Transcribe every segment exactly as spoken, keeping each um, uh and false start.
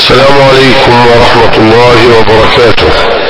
السلام عليكم ورحمة الله وبركاته.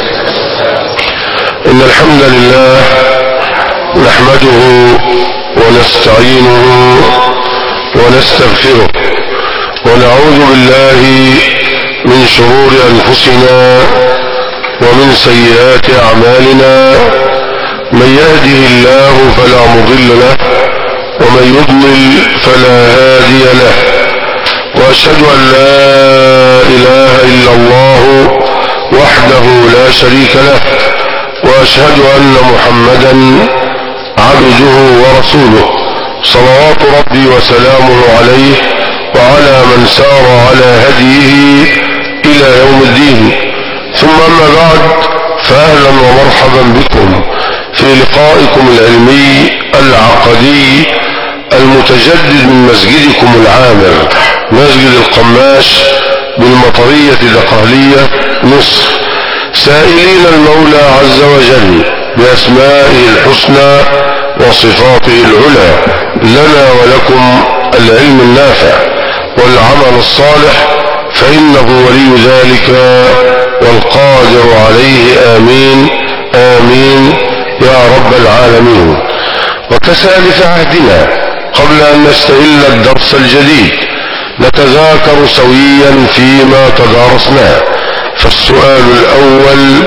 إن الحمد لله نحمده ونستعينه ونستغفره ونعوذ بالله من شرور أنفسنا ومن سيئات أعمالنا. من يهده الله فلا مضل له ومن يضلل فلا هادي له، وأشهد أن لا إله إلا الله وحده لا شريك له، وأشهد أن محمدا عبده ورسوله صلوات ربي وسلامه عليه وعلى من سار على هديه إلى يوم الدين. ثم أما بعد، فأهلا ومرحبا بكم في لقائكم العلمي العقدي المتجدد من مسجدكم العامر، مسجد القماش بالمطرية دقهلية مصر، سائلين المولى عز وجل بأسمائه الحسنى وصفاته العلى لنا ولكم العلم النافع والعمل الصالح، فإنه ولي ذلك والقادر عليه. آمين آمين يا رب العالمين. وكسالف عهدنا، قبل أن نستهل الدرس الجديد نتذاكر سويا فيما تدارسناه. فالسؤال الأول: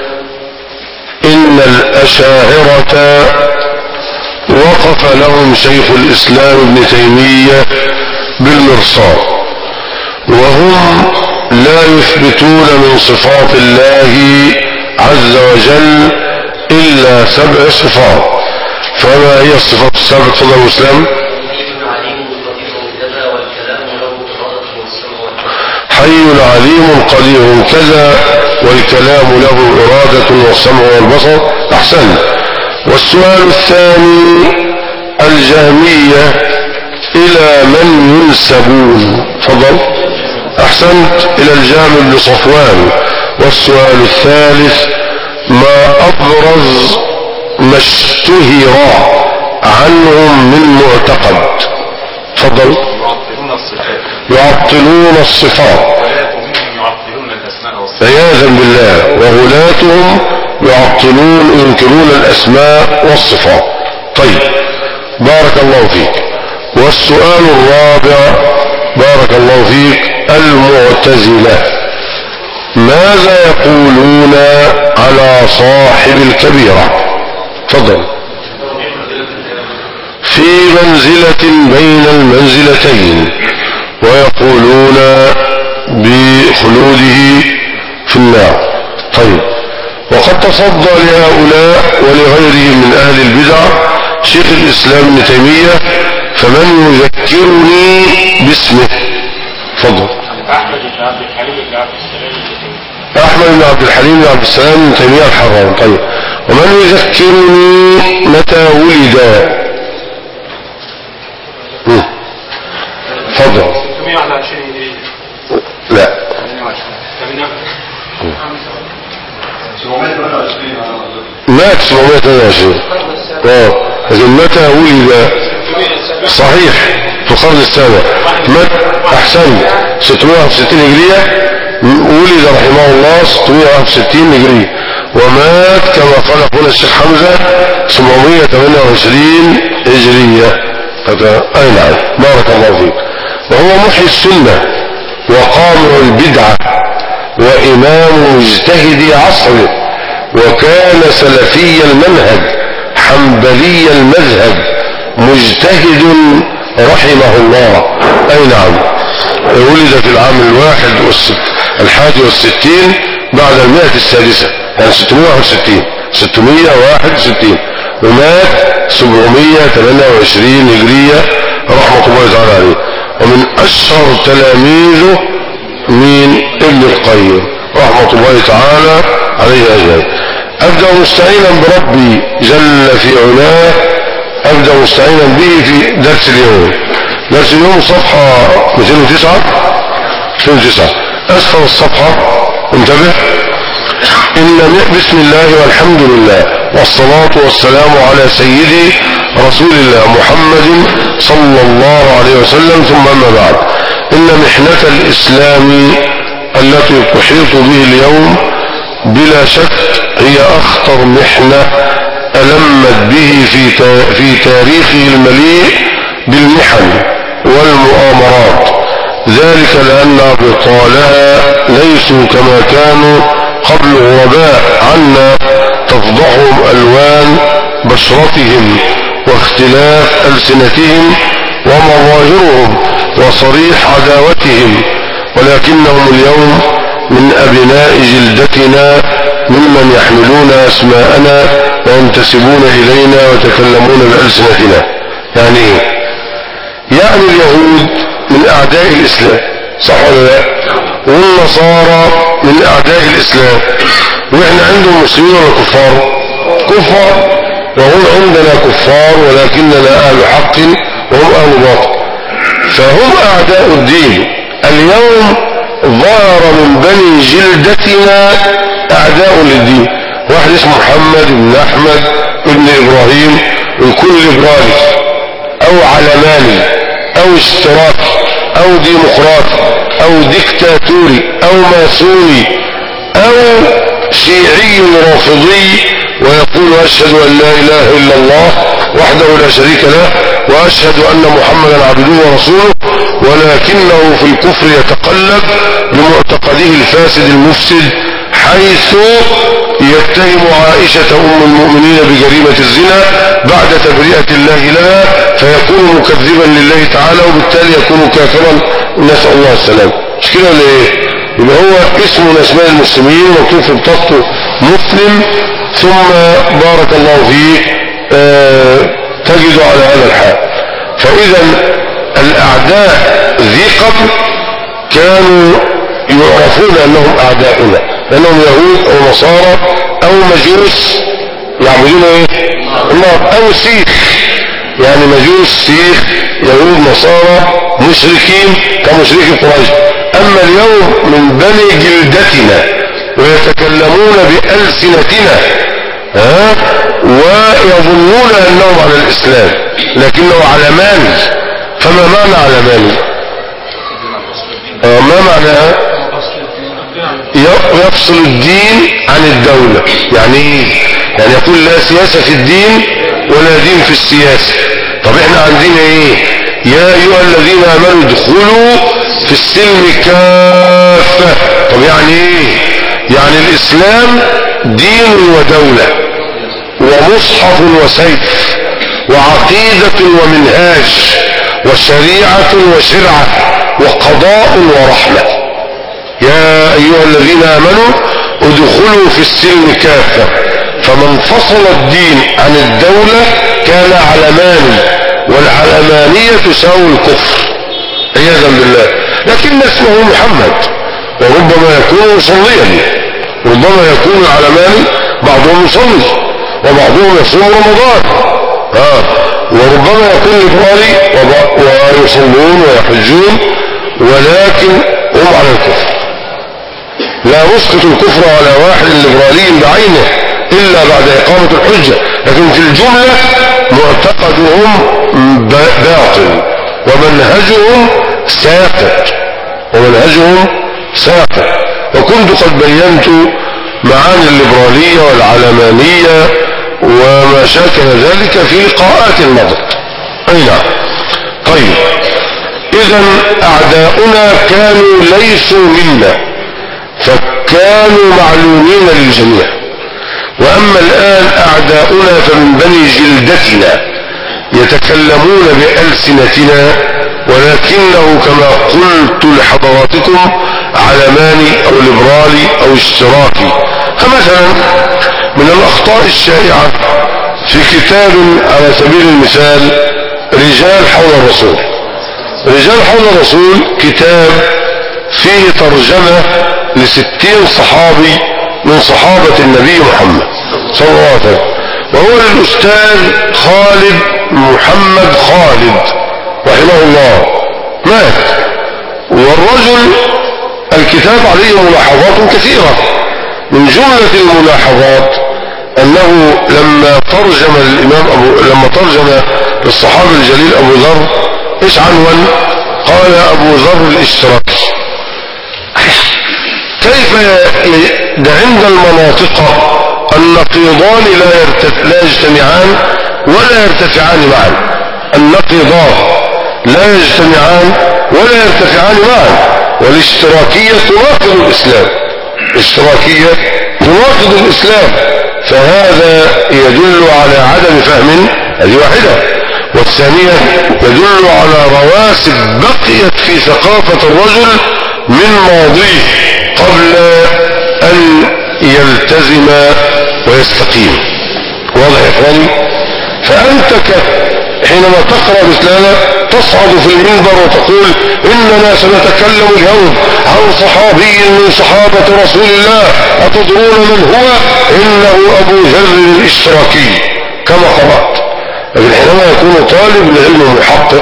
إن الأشاعرة وقف لهم شيخ الإسلام ابن تيمية بالمرصاد، وهم لا يثبتون من صفات الله عز وجل إلا سبع صفات. فما هي الصفات السبع؟ تفضل مسلم. حي عليم قدير كذا، والكلام له إرادة والسمع والبصر. أحسن. والسؤال الثاني: الجهمية إلى من ينسبون؟ تفضل. أحسنت، إلى الجهم بن صفوان. والسؤال الثالث: ما أبرز ما اشتهر عنهم من معتقد؟ تفضل. يعطلون الصفات عياذا بالله، وغلاتهم يعطلون ينكرون الأسماء والصفات. طيب، بارك الله فيك. والسؤال الرابع: بارك الله فيك، المعتزلة ماذا يقولون على صاحب الكبيرة؟ تفضل. في منزلة بين المنزلتين، ويقولون بخلوده في النار. طيب، وقد تصدى لهؤلاء ولغيرهم من أهل البدع شيخ الإسلام ابن تيمية، فمن يذكرني باسمه؟ تفضل. أحمد بن عبد الحليم بن عبد السلام أحمد بن عبد الحليم بن عبد السلام ابن تيمية الحراني. طيب، ومن يذكرني متى ولد؟ تفضل. لا، مات سبعمائة وثمانية وعشرين. اه لكن متى ولد؟ صحيح، في القرن السابع. مات أحسن ستمائة وواحد وستين هجرية، ولد رحمه الله ستمائة وواحد وستين هجرية، ومات كما قال أخونا الشيخ حمزة سبعمائة وثمانية وعشرين هجرية. أي نعم، بارك الله فيك. وهو محيي السنة وقامع البدعة وإمام مجتهد عصره، وكان سلفي المنهج حنبلي المذهب مجتهد رحمه الله. أي نعم، ولد في العام الواحد والست الحادي والستين بعد المائة السادسة، يعني ستمائة وواحد وستين ستمائة وواحد وستين، ومات سبعمائة وثمانية وعشرين هجرية رحمة الله تعالى عليه. ومن أشهر تلاميذه من ابن القيم رحمة الله تعالى عليه أجمعين. أبدأ مستعينا بربي جل في علاه، أبدأ مستعينا به في درس اليوم. درس اليوم صفحة مئتين وتسعة مئتين وتسعة أسفل الصفحة، انتبه. إن بسم الله والحمد لله والصلاة والسلام على سيدي رسول الله محمد صلى الله عليه وسلم. ثم أما بعد، إن محنة الإسلام التي تحيط به اليوم بلا شك هي أخطر محنة ألمت به في في تاريخه المليء بالمحن والمؤامرات، ذلك لأن أبطالها ليسوا كما كانوا قبل غرباء عنا تفضحهم ألوان بشرتهم واختلاف ألسنتهم ومظاهرهم وصريح عداوتهم، ولكنهم اليوم من أبناء جلدتنا ممن يحملون أسماءنا وينتسبون إلينا ويتكلمون بألسنتنا. يعني إيه؟ يعني اليهود من أعداء الإسلام، صح ولا لا؟ والنصارى من أعداء الإسلام، وإحنا عندهم مسلمين ولا كفار؟ كفار، وهم عندنا كفار ولكننا أهل حق وهم أهل باطل، فهم أعداء الدين. اليوم ظهر من بني جلدتنا أعداء للدين، واحد اسمه محمد بن أحمد بن إبراهيم، ويكون ليبرالي أو علماني أو اشتراكي أو ديمقراطي أو ديكتاتوري أو ماسوني أو شيعي رافضي، ويقول أشهد أن لا إله إلا الله وحده لا شريك له وأشهد أن محمدا عبده ورسوله، ولكنه في الكفر يتقلب بمعتقده الفاسد المفسد، حيث يتهم عائشة أم المؤمنين بجريمة الزنا بعد تبرئة الله لها، فيكون مكذبا لله تعالى وبالتالي يكون كافرا، نسأل الله السلام. مش كده ولا ايه؟ يبقى هو اسمه من اسماء المسلمين مكتوب في بطاقته مسلم، ثم بارك الله فيه آه تجد على هذا الحال. فإذا الأعداء ذي قبل كانوا يعرفون أنهم أعداؤنا، لأنهم يهود أو نصارى أو مجوس يعبدون ايه؟ النار، أو سيخ، يعني مجوس سيخ يهود نصارى مشركين كمشركي قريش. أما اليوم من بني جلدتنا ويتكلمون بألسنتنا ها ويظنون أنهم على الإسلام لكنه علماني. فما معنى علماني؟ آه ما معناها؟ يفصل الدين عن الدولة. يعني ايه؟ يعني يقول لا سياسة في الدين ولا دين في السياسة. طب احنا عندنا ايه؟ يا ايها الذين امنوا ادخلوا في السلم كافة. طب يعني ايه؟ يعني الاسلام دين ودولة ومصحف وسيف وعقيدة ومنهاج وشريعة وشرعة وقضاء ورحمة. يا ايها الذين امنوا ادخلوا في السلم كافة. فمن فصل الدين عن الدولة كان علماني، والعلمانية تساوي الكفر عياذا بالله. لكن اسمه محمد، وربما يكون مصليا، ربما يكون علماني، بعضهم يصلي وبعضهم يصوم رمضان آه. وربما يكون ليبرالي ويصلون ويحجون، ولكن هم على الكفر. لا نسقط الكفر على واحد ليبرالي بعينه إلا بعد إقامة الحجة، لكن في الجملة معتقدهم باطل ومنهجهم ساقط ومنهجهم ساقط. وكنت قد بينت معاني الليبرالية والعلمانية وما شاكل ذلك في لقاءات مضت. أي نعم. طيب، إذا أعداؤنا كانوا ليسوا منا، فكانوا معلومين للجميع. وأما الآن أعداؤنا فمن بني جلدتنا يتكلمون بألسنتنا، ولكنه كما قلت لحضراتكم علماني أو ليبرالي أو اشتراكي. فمثلا من الأخطاء الشائعة في كتاب على سبيل المثال رجال حول الرسول. رجال حول الرسول كتاب فيه ترجمة لستين صحابي من صحابة النبي محمد صلى الله عليه وسلم، وهو للأستاذ خالد محمد خالد رحمه الله، مات. والرجل الكتاب عليه ملاحظات كثيرة. من جملة الملاحظات أنه لما ترجم الإمام أبو لما ترجم للصحابي الجليل أبو ذر إيش عنوان؟ قال أبو ذر الاشتراكي. كيف ده عند المناطق النقيضان لا, يرتف... لا يجتمعان ولا يرتفعان معا. النقيضان لا يجتمعان ولا يرتفعان معا. والاشتراكية تناقض الإسلام، الاشتراكية تناقض الإسلام، فهذا يدل على عدم فهم. هذه واحدة. والثانية يدل على رواسب بقيت في ثقافة الرجل من ماضيه قبل أن يلتزم ويستقيم. واضح يا إخواني؟ فأنت حينما تقرأ مثل هذا تصعد في المنبر وتقول إننا سنتكلم اليوم عن صحابي من صحابة رسول الله، أتدرون من هو؟ إنه أبو ذر الاشتراكي، كما قرأت. لكن حينما يكون طالب العلم محقق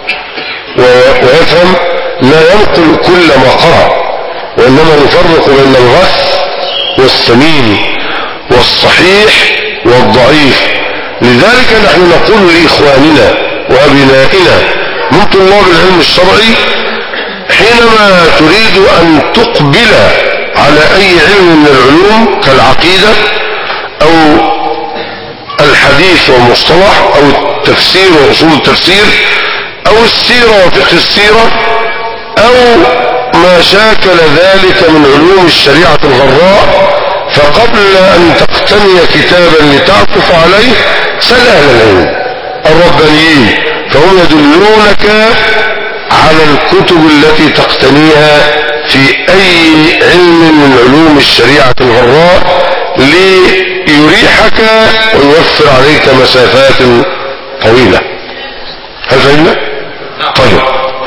ويفهم لا ينقل كل ما قرأ، وإنما يفرق بين الغث والسمين والصحيح والضعيف. لذلك نحن نقول لإخواننا وأبنائنا من طلاب العلم الشرعي حينما تريد أن تقبل على أي علم من العلوم كالعقيدة أو الحديث والمصطلح أو التفسير وأصول التفسير أو السيرة وفقه السيرة أو ما شاكل ذلك من علوم الشريعة الغراء، فقبل أن تقتني كتابا لتعطف عليه سل أهل العلم الربانيين، فهم يدلونك على الكتب التي تقتنيها في أي علم من علوم الشريعة الغراء ليريحك ويوفر عليك مسافات طويلة. هل فهمنا؟ طيب.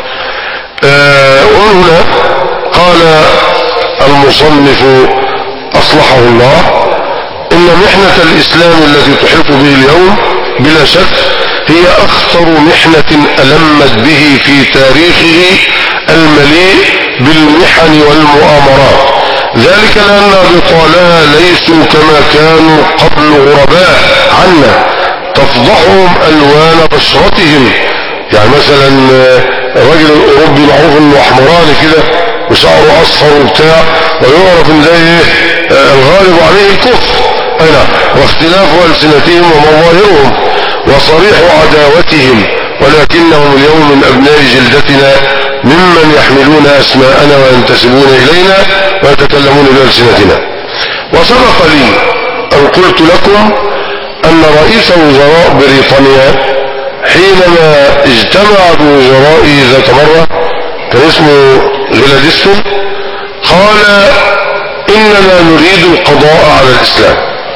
آه وهنا قال المصنف أصلحه الله إن محنة الإسلام التي تحيط به اليوم بلا شك هي أخطر محنة ألمت به في تاريخه المليء بالمحن والمؤامرات، ذلك لأن أبطالها ليسوا كما كانوا قبل غرباء عنا تفضحهم ألوان بشرتهم. يعني مثلا الرجل الأوروبي معروف انه احمراني كده وشعره اصفر وبتاع، ويعرف ان ده الغالب عليه الكفر، اينا واختلاف ألسنتهم ومظاهرهم وصريح عداوتهم، ولكنهم اليوم من أبناء جلدتنا ممن يحملون أسماءنا وينتسبون إلينا ويتكلمون بألسنتنا. وسبق لي أن قلت لكم أن رئيس وزراء بريطانيا حينما اجتمع بوزرائه ذات مرة كان اسمه غلادستون قال إننا نريد القضاء على الإسلام،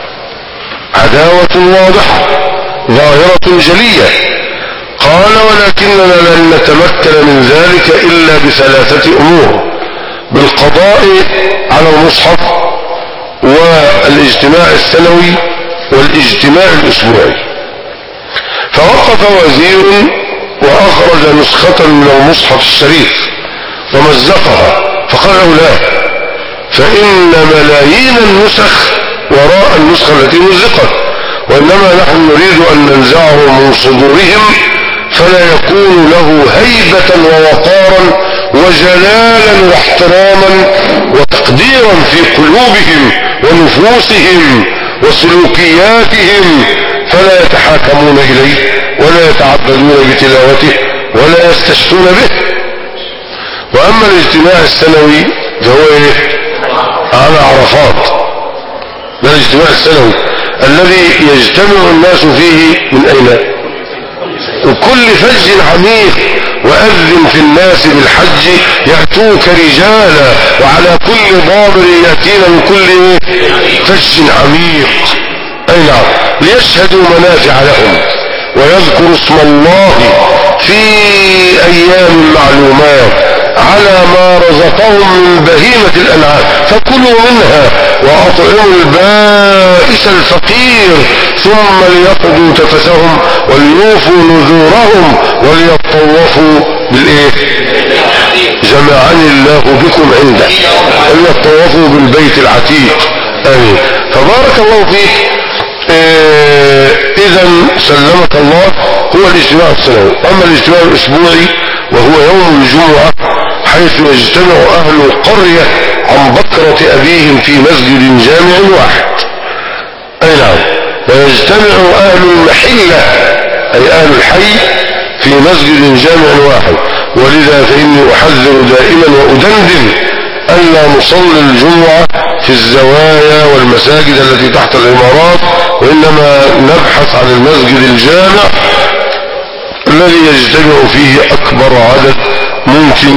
عداوة واضحة ظاهرة جلية. قال ولكننا لن نتمكن من ذلك إلا بثلاثة أمور: بالقضاء على المصحف والاجتماع السنوي والاجتماع الأسبوعي. فوقف وزير وأخرج نسخة من المصحف الشريف ومزقها فقال له لا، فإن ملايين النسخ وراء النسخة التي مزقت، وإنما نحن نريد أن ننزعه من صدورهم فلا يكون له هيبة ووقارا وجلالا واحتراما وتقديرا في قلوبهم ونفوسهم وسلوكياتهم، فلا يتحاكمون إليه ولا يتعبدون بتلاوته ولا يستشفون به. وأما الاجتماع السنوي فهو إيه؟ على عرفات، ده الاجتماع السنوي الذي يجتمع الناس فيه من أين؟ وكل فج عميق، وأذن في الناس بالحج يأتوك رجالا وعلى كل ضامر يأتين من كل فج عميق، أي نعم، ليشهدوا منافع لهم ويذكروا اسم الله في أيام معلومات على ما رزقهم من بهيمة الأنعام فكلوا منها وأطعموا البائس الفقير ثم ليقضوا تفثهم وليوفوا نذورهم وليطوفوا بالإيه؟ جمعني الله بكم عنده، وليطوفوا بالبيت العتيق. آمين. فبارك الله فيك. إيه إذا سلمك الله هو الاجتماع السنوي. أما الاجتماع الأسبوعي وهو يوم الجمعة حيث يجتمع أهل القرية عن بكرة أبيهم في مسجد جامع واحد. أي نعم. ويجتمع أهل المحلة أي أهل الحي في مسجد جامع واحد. ولذا فإني أحذر دائما وأدندن ألا نصلي الجمعة في الزوايا والمساجد التي تحت العمارات، وإنما نبحث عن المسجد الجامع الذي يجتمع فيه أكبر عدد ممكن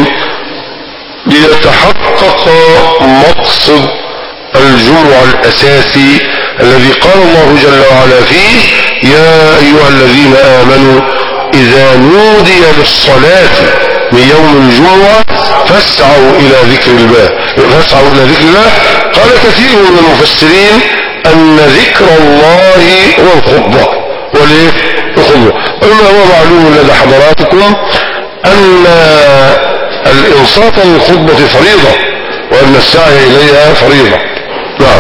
ليتحقق مقصد الجمعة الأساسي الذي قال الله جل وعلا فيه: يا أيها الذين آمنوا إذا نودي للصلاة من يوم الجمعة فاسعوا إلى ذكر الله فاسعوا إلى ذكر الله. قال كثير من المفسرين أن ذكر الله هو الخطبة وليه الخطبة. وما هو معلوم لدى حضراتكم أن الإنصات للخطبة فريضة وأن السعي إليها فريضة. نعم.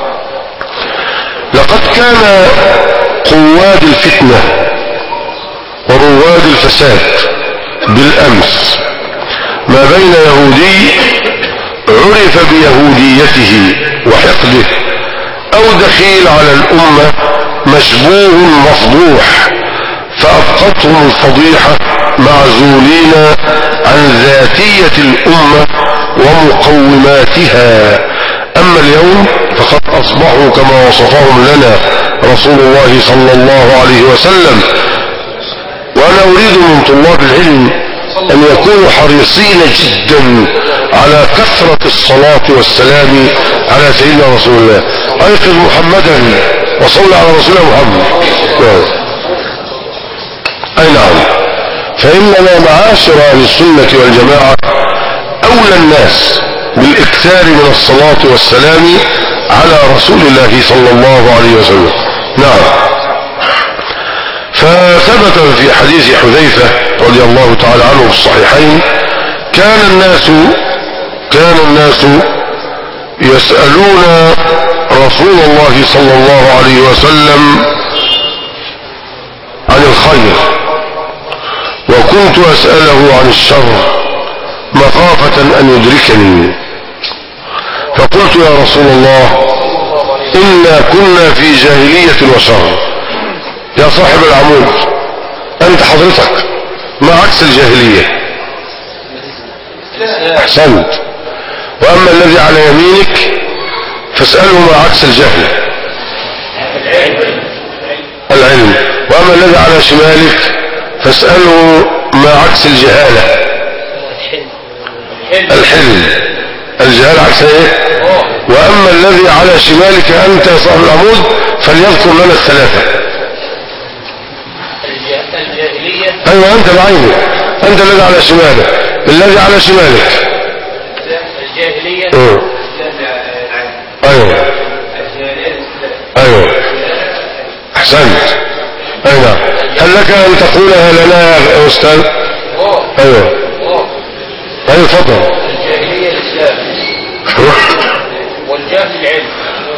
لقد كان قواد الفتنة ورواد الفساد بالأمس ما بين يهودي عرف بيهوديته وحقده أو دخيل على الأمة مشبوه مفضوح فأبقتهم الفضيحة معزولين عن ذاتية الأمة ومقوماتها. أما اليوم فقد أصبحوا كما وصفهم لنا رسول الله صلى الله عليه وسلم. وأنا أريد من طلاب العلم أن يكونوا حريصين جدا على كثرة الصلاة والسلام على سيدنا رسول الله. أيقظ محمدا وصل على رسول محمد. أي نعم. فإننا معاشر أهل السنة والجماعة أولى الناس بالإكثار من الصلاة والسلام على رسول الله صلى الله عليه وسلم. نعم. فثبت في حديث حذيفة رضي الله تعالى عنه في الصحيحين: كان الناس كان الناس يسألون رسول الله صلى الله عليه وسلم عن الخير وكنت أسأله عن الشر مخافة أن يدركني. فقلت: يا رسول الله إنا كنا في جاهلية وشر. يا صاحب العمود أنت حضرتك ما عكس الجاهلية؟ أحسنت. وأما الذي على يمينك فاسأله ما عكس الجهل العلم. وأما الذي على شمالك فاسأله ما عكس الجهالة الحلم. الجهالة عكس ايه؟ وأما الذي على شمالك أنت يا صاحب العمود فليذكر لنا الثلاثة. أيوة أنت بعينك، أنت الذي على شمالك. الذي على شمالك الجاهلية. أيوة أيوة أحسنت. أيوة. هل لك أن تقولها لنا يا أستاذ؟ أيوة أيوة تفضل. الجاهلية الإسلام والجهل العلم.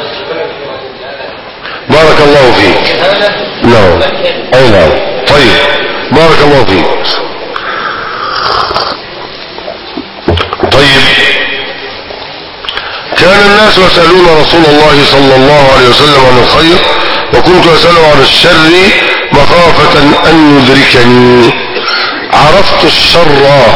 بارك الله فيك. نعم. أي نعم. طيب بارك الله فيك. طيب كان الناس يسألون رسول الله صلى الله عليه وسلم عن الخير وكنت أسأله عن الشر مخافة أن يدركني. عرفت الشر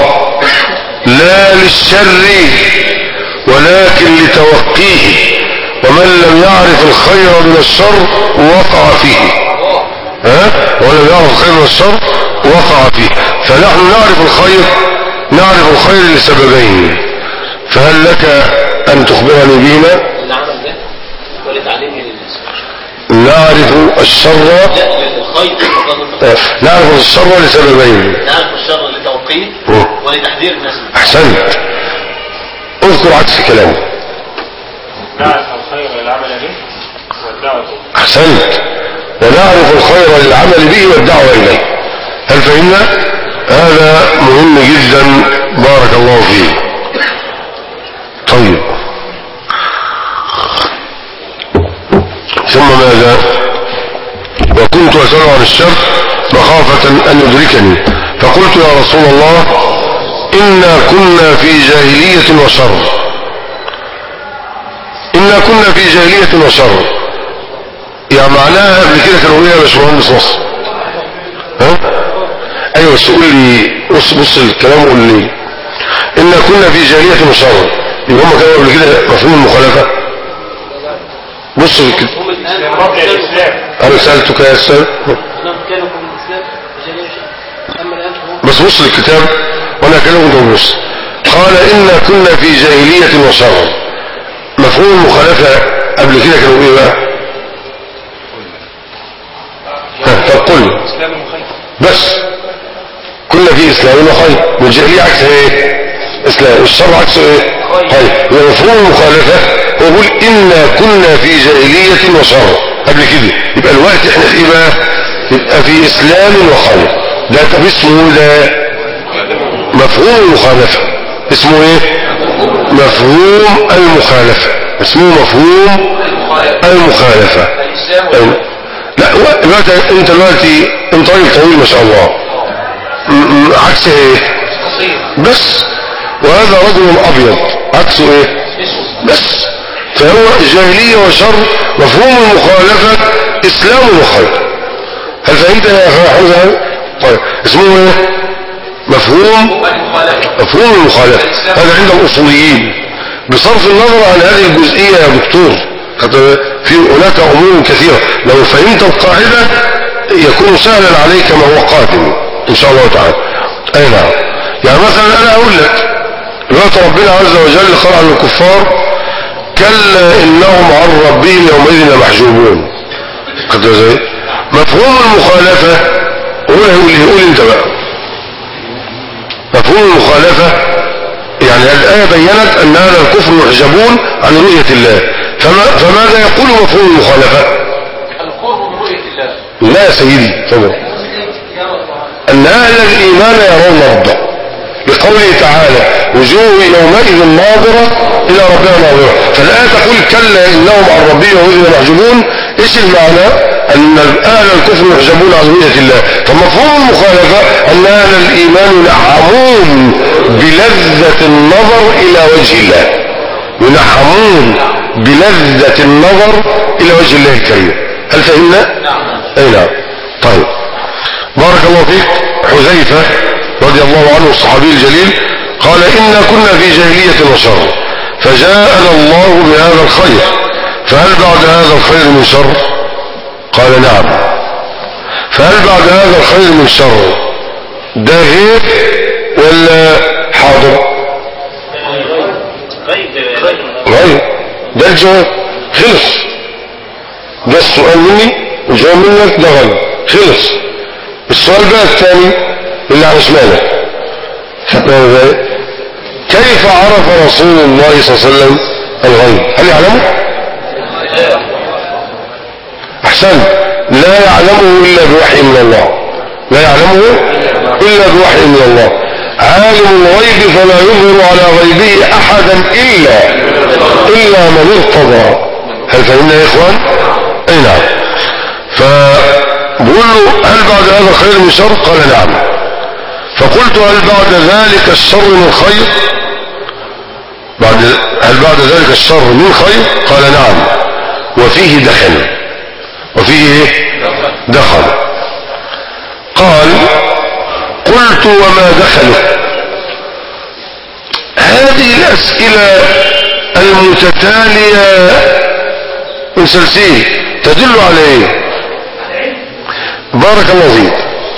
لا للشر ولكن لتوقيه، ومن لم يعرف الخير من الشر وقع فيه. ها؟ ولم يعرف الخير من الشر وقع فيه. فنحن نعرف الخير نعرف الخير لسببين، فهل لك أن تخبرني بهما؟ العمل ده ولتعليمه للناس. نعرف الشر نعرف الشر لسببين. نعرف الشر لتوقيه ولتحذير الناس. أحسنت. اذكر عكس كلامي. نعرف الخير للعمل به والدعوة. أحسنت. ونعرف الخير للعمل به والدعوة إليه. هل فهمنا؟ هذا مهم جدا. بارك الله فيه. طيب ثم ماذا؟ وكنت أسأله عن الشر مخافة أن يدركني. فقلت: يا رسول الله إنا كنا في جاهلية وشر إنا كنا في جاهلية وشر، يعني معناها قبل كده كانوا ايه يا باشمهندس مصر؟ ها؟ ايوه بس قول لي، بص بص الكلام قول لي إنا كنا في جاهلية وشر، يبقى هم كانوا قبل كده مفهوم المخالفة. بص في الكتاب، أنا سألتك يا أستاذ بس بص للكتاب وأنا أكلمكم. بص قال إنا كنا في جاهلية وشر، مفهوم المخالفة قبل كده كانوا إيه بقى؟ طب قل بس كنا في إسلام وخير، والجاهلية عكس إيه؟ إسلام، والشر عكسه إيه؟ خير. مفهوم المخالفة ويقول إنا كنا في جاهلية وشر قبل كده، يبقى الوقت إحنا في إيه بقى؟ يبقى في إسلام وخير. ده طب اسمه ده مفهوم المخالفة، اسمه إيه؟ مفهوم المخالفة، اسمه مفهوم المخالفة. لا دلوقتي انت دلوقتي انت راجل طويل ما شاء الله، عكس ايه؟ بس وهذا رجل ابيض عكسه ايه؟ بس فهو جاهلية وشر، مفهوم المخالفة اسلام وخير. هل فهمت يا اخي حمزة؟ طيب اسمه ايه؟ مفهوم مفهوم المخالفة. هذا عند الاصوليين بصرف النظر عن هذه الجزئية يا دكتور، في هناك امور كثيرة لو فهمت القاعدة يكون سهلا عليك ما هو قادم ان شاء الله تعالى. اي نعم. يعني مثلا انا اقول لك دلوقتي ربنا عز وجل قال عن الكفار كلا انهم عن ربهم يومئذ لمحجوبون. خدت ازاي؟ مفهوم المخالفة قول يقول انت بقى. مفهوم المخالفة يعني الآية بيّنت أن هذا الكفر محجبون عن رؤية الله، فما فماذا يقول مفهوم المخالفة؟ القرب من رؤية الله. لا يا سيدي فضل. أن أهل الإيمان يرون ربه بقوله تعالى وجوه يومئذ ناظرة إلى ربها ناظرة، فالآية تقول كلا إنهم عن ربهم يومئذ محجوبون. إيش المعنى؟ أن أهل الكفر محجبون عن رؤية الله. فمفهوم المخالفة أن أهل الإيمان ينعمون بلذة النظر إلى وجه الله، ينعمون بلذة النظر إلى وجه الله الكريم. هل فهمنا؟ نعم. أي نعم. طيب بارك الله فيك. حذيفة رضي الله عنه الصحابي الجليل قال إنا كنا في جاهلية وشر فجاءنا الله بهذا الخير، فهل بعد هذا الخير من شر؟ قال نعم. فهل بعد هذا الخير من شر؟ ده غيب ولا حاضر؟ غيب. ده الجواب خلص، ده السؤال مني والجواب منك، ده غيب خلص. السؤال بقى الثاني اللي على شمالك كيف عرف رسول الله صلى الله عليه وسلم الغيب؟ هل يعلمه؟ احسن. لا يعلمه الا بوحي من الله، لا يعلمه الا بوحي من الله. عالم الغيب فلا يظهر على غيبه احدا الا الا من ارتضى. هل فهمنا يا اخوان؟ اي نعم. فبقول له هل بعد هذا الخير من شر؟ قال نعم. فقلت هل بعد ذلك الشر من خير؟ بعد هل بعد ذلك الشر من خير؟ قال نعم. وفيه دخل. وفيه ايه؟ دخل. قال قلت وما دخله؟ هذه الأسئلة المتتالية مسلسل تدل على ايه؟ بارك الله فيك.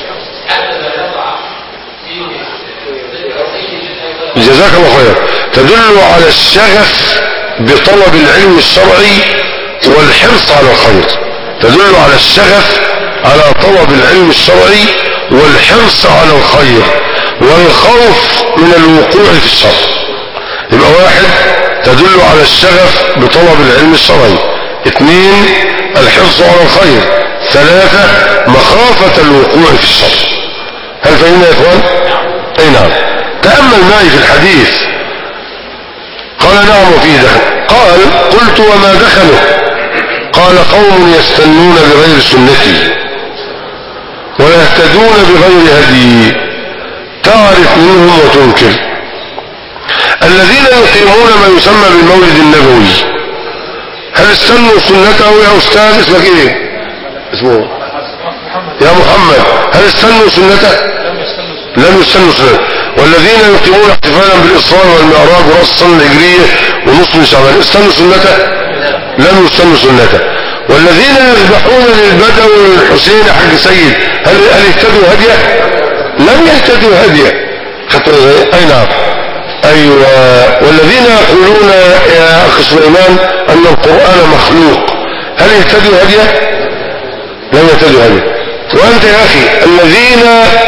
جزاك الله خير. تدل على الشغف بطلب العلم الشرعي والحرص على الخير. تدل على الشغف على طلب العلم الشرعي والحرص على الخير والخوف من الوقوع في الشر. يبقى واحد تدل على الشغف بطلب العلم الشرعي، اثنين الحرص على الخير، ثلاثة مخافة الوقوع في الشر. هل فهمنا يا اخوان؟ اي نعم. تأمل معي في الحديث. قال نعم وفيه دخل. قال قلت وما دخله؟ قال قوم يستنون بغير سنتي ويهتدون بغير هدي تعرف منهم وتنكر، الذين يقيمون ما يسمى بالمولد النبوي هل استنوا سنته يا أستاذ؟ اسمك ايه؟ اسمه يا محمد. هل استنوا سنته؟ لم يستنوا سنته. والذين يقيمون احتفالا بالإسراء والمعراج ورأس السنة الهجرية ونصف من شعبان استنوا سنته؟ لم يستنوا سنته. والذين يذبحون للبدوي والحسين حق سيد هل هل اهتدوا هديه؟ لم يهتدوا هديه. اي نعم. ايوه. والذين يقولون يا اخي سليمان ان القرآن مخلوق هل اهتدوا هديه؟ لم يهتدوا هديه. وانت يا اخي الذين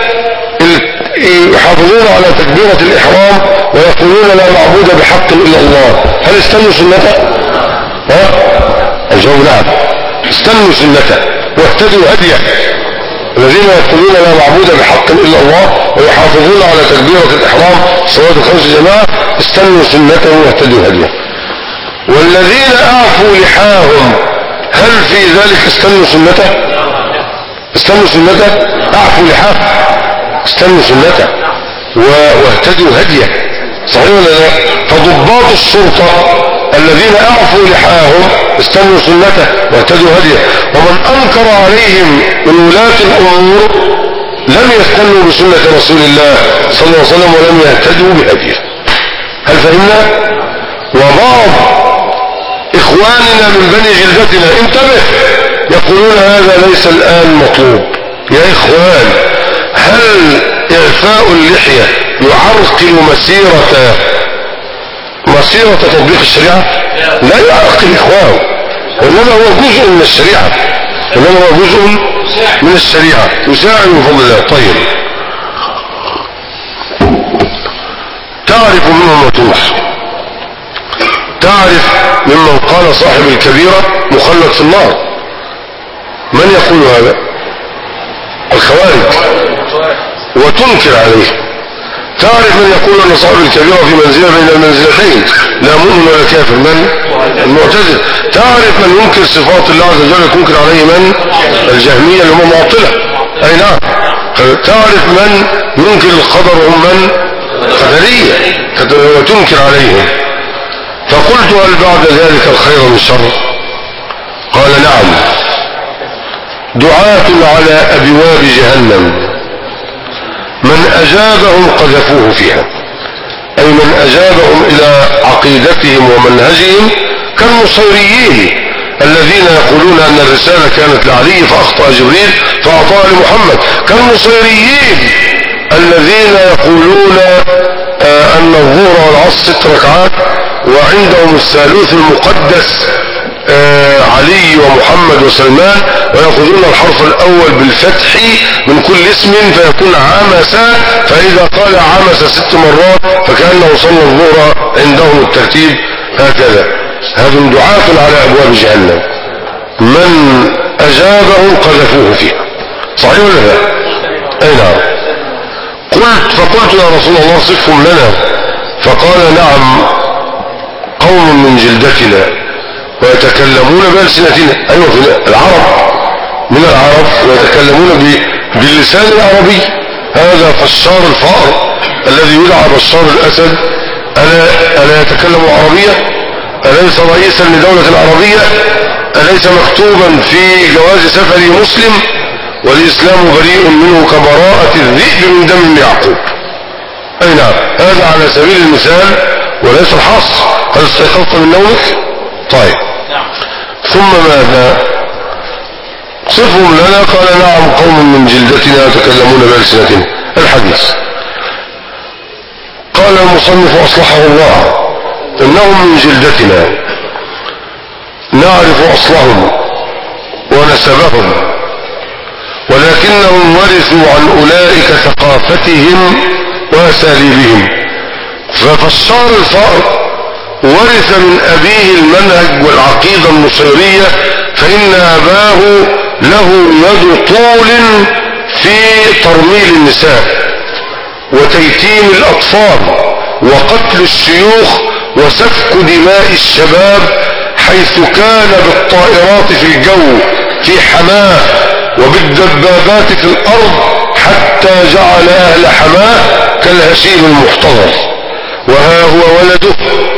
يحافظون على تكبيرة الإحرام ويقولون لا معبود بحق إلا الله هل استنوا سنته؟ ها؟ الجواب نعم استنوا سنته واهتدوا هديه. الذين يقولون لا معبود بحق إلا الله ويحافظون على تكبيرة الإحرام صلاة الخمس جماعة استنوا سنته واهتدوا هديه. والذين أعفوا لحاهم هل في ذلك استنوا سنته؟ استنوا سنته؟ أعفوا لحاهم استنوا سنته واهتدوا هديه. صحيح ولا لا؟ فضباط الشرطة الذين اعفوا لحاهم استنوا سنته واهتدوا هديه. ومن انكر عليهم من ولاة الامور لم يستنوا بسنة رسول الله صلى الله عليه وسلم ولم يهتدوا بهديه. هل فهمنا؟ وبعض اخواننا من بني جلدتنا انتبه يقولون هذا ليس الان مطلوب. يا اخوان هل إعفاء اللحية يعرقل مسيرة مسيرة تطبيق الشريعة؟ لا يعرقل إخوانه وإنما هو جزء من الشريعة إنما هو جزء من الشريعة يساعد بفضل الله. طيب تعرف ممن وتوح تعرف ممن قال صاحب الكبيرة مخلد في النار. من يقول هذا؟ الخوارج وتنكر عليه. تعرف من يقول أن صاحب الكبيرة في منزلة بين المنزلتين لا مؤمن ولا كافر؟ من؟ المعتزلة. تعرف من ينكر صفات الله عز وجل تنكر عليه؟ من؟ الجهمية اللي هم معطلة. أي نعم. تعرف من ينكر القدر هم من؟ قدرية وتنكر عليهم. فقلت هل بعد ذلك الخير من شر؟ قال نعم. دعاة على أبواب جهنم من أجابهم قذفوه فيها. أي من أجابهم إلى عقيدتهم ومنهجهم كالنصيريين الذين يقولون أن الرسالة كانت لعلي فأخطأ جبريل فأعطاها لمحمد. كالنصيريين الذين يقولون آه أن الظهر والعصر ست ركعات وعندهم الثالوث المقدس آه علي ومحمد وسلمان ويأخذون الحرف الأول بالفتح من كل اسم فيكون عمسا فإذا قال عمس ست مرات فكأنه صلى الظهر عندهم الترتيب هكذا. هذا دعاة على أبواب جهنم من أجابه قذفوه فيها. صحيح ولا لا؟ أي نعم. قلت فقلت يا رسول الله صفهم لنا فقال نعم قوم من جلدتنا ويتكلمون بألسنتنا. أيوة في العرب من العرب ويتكلمون باللسان العربي. هذا فشار الفأر الذي يدعى بشار الأسد ألا, ألا يتكلم عربية؟ أليس رئيسا لدولة العربية؟ أليس مكتوبا في جواز سفر مسلم والإسلام بريء منه كبراءة الذئب من دم يعقوب؟ أي نعم. هذا على سبيل المثال وليس الحصر. هل استيقظت من نومك؟ طيب. ثم ماذا؟ صفهم لنا. قال نعم قوم من جلدتنا يتكلمون بألسنتنا. الحديث. قال المصنف أصلحه الله إنهم من جلدتنا نعرف أصلهم ونسبهم ولكنهم ورثوا عن أولئك ثقافتهم وأساليبهم. ففشار الفأر ورث من أبيه المنهج والعقيدة النصيرية فإن أباه له يد طول في ترميل النساء وتيتيم الأطفال وقتل الشيوخ وسفك دماء الشباب حيث كان بالطائرات في الجو في حماه وبالدبابات في الأرض حتى جعل أهل حماه كالهشيم المحتضر. وها هو ولده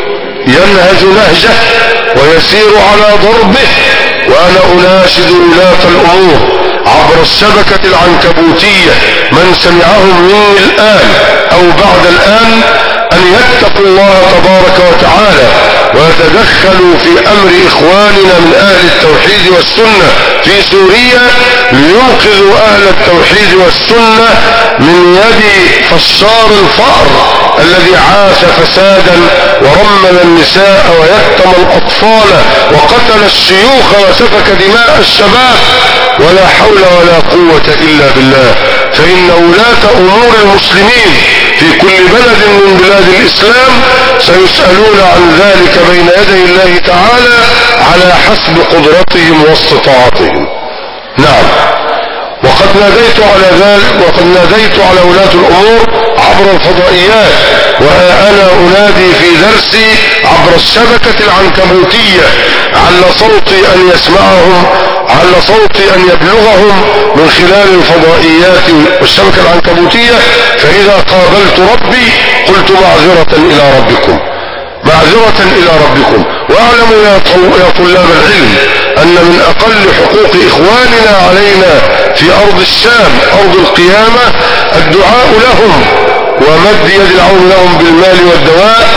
ينهج نهجه ويسير على ضربه. وأنا أناشد ولاة الأمور عبر الشبكة العنكبوتية من سمعهم مني الآن أو بعد الآن أن يتقوا الله تبارك وتعالى ويتدخلوا في أمر إخواننا من أهل التوحيد والسنة في سوريا لينقذوا أهل التوحيد والسنة من يد فشار الفأر الذي عاش فسادا ورمل النساء ويتم الأطفال وقتل الشيوخ وسفك دماء الشباب. ولا حول ولا قوة إلا بالله. فإن ولاة أمور المسلمين في كل بلد من بلاد الإسلام سيسألون عن ذلك بين يدي الله تعالى على حسب قدرتهم واستطاعتهم. نعم. وقد ناديت على ذلك وقد ناديت على ولاة الأمور عبر الفضائيات، وها أنا أنادي في درسي عبر الشبكة العنكبوتية على صوتي أن يسمعهم، على صوتي أن يبلغهم من خلال الفضائيات والشبكة العنكبوتية. فإذا قابلت ربي قلت معذرة إلى ربكم، معذرة إلى ربكم. واعلموا يا طلاب العلم أن من أقل حقوق إخواننا علينا في أرض الشام أرض القيامة الدعاء لهم ومد يد العون لهم بالمال والدواء.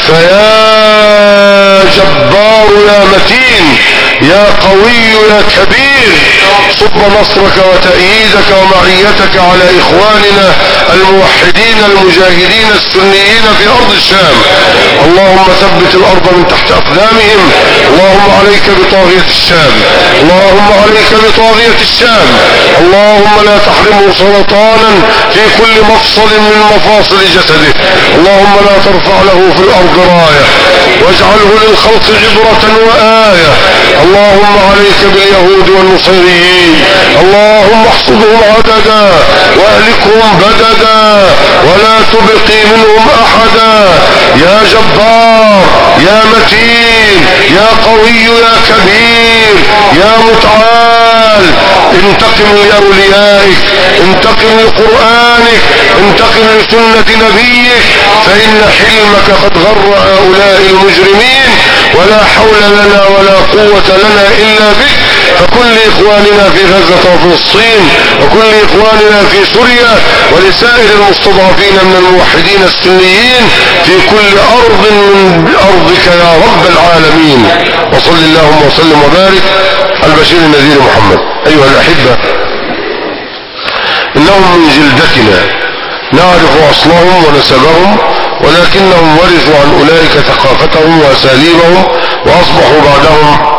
فيا جبار يا متين يا قوي يا كبير صب نصرك وتأييدك ومعيتك على إخواننا الموحدين المجاهدين السنيين في أرض الشام. اللهم ثبت الأرض من تحت أقدامهم. اللهم عليك بطاغية الشام، اللهم عليك بطاغية الشام. اللهم لا تحرمه سلطانا في كل مفصل من مفاصل جسده. اللهم لا ترفع له في الأرض راية واجعله للخلق عبرة وآية. اللهم عليك باليهود والنصيريين، اللهم احصدهم عددا واهلكهم بددا ولا تبقي منهم أحدا. يا جبار يا متين يا قوي يا كبير يا متعال انتقم لأوليائك، انتقم لقرآنك، انتقم لسنة نبيك، فإن حلمك قد غر هؤلاء المجرمين ولا حول لنا ولا قوة لنا إلا بك. فكن لإخواننا في غزة وفلسطين وكن لإخواننا في سوريا ولسائر المستضعفين من الموحدين السنيين في كل أرض من أرضك يا رب العالمين. وصل اللهم وسلم وبارك على البشير النذير محمد. أيها الأحبة، إنهم من جلدتنا نعرف أصلهم ونسبهم، ولكنهم ورثوا عن أولئك ثقافتهم وأساليبهم وأصبحوا بعدهم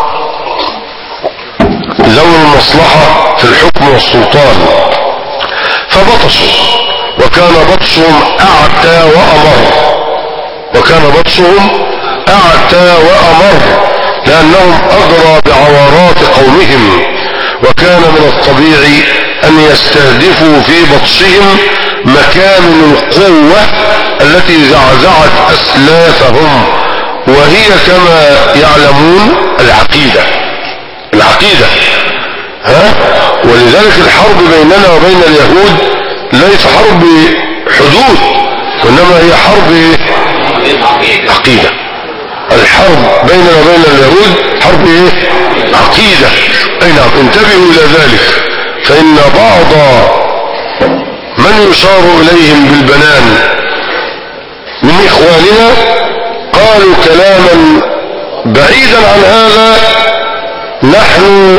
ذوي المصلحة في الحكم والسلطان فبطشوا، وكان بطشهم أعتى وأمر، وكان بطشهم أعتى وأمر لأنهم أدرى بعورات قومهم. وكان من الطبيعي أن يستهدفوا في بطشهم مكامن القوة التي زعزعت أسلافهم، وهي كما يعلمون العقيدة. العقيدة ها؟ ولذلك الحرب بيننا وبين اليهود ليس حرب حدود، وإنما هي حرب عقيدة. الحرب بيننا وبين اليهود حرب ايه؟ عقيدة. اي نعم، انتبهوا الى ذلك، فإن بعض من يشار إليهم بالبنان من إخواننا قالوا كلاما بعيدا عن هذا نحن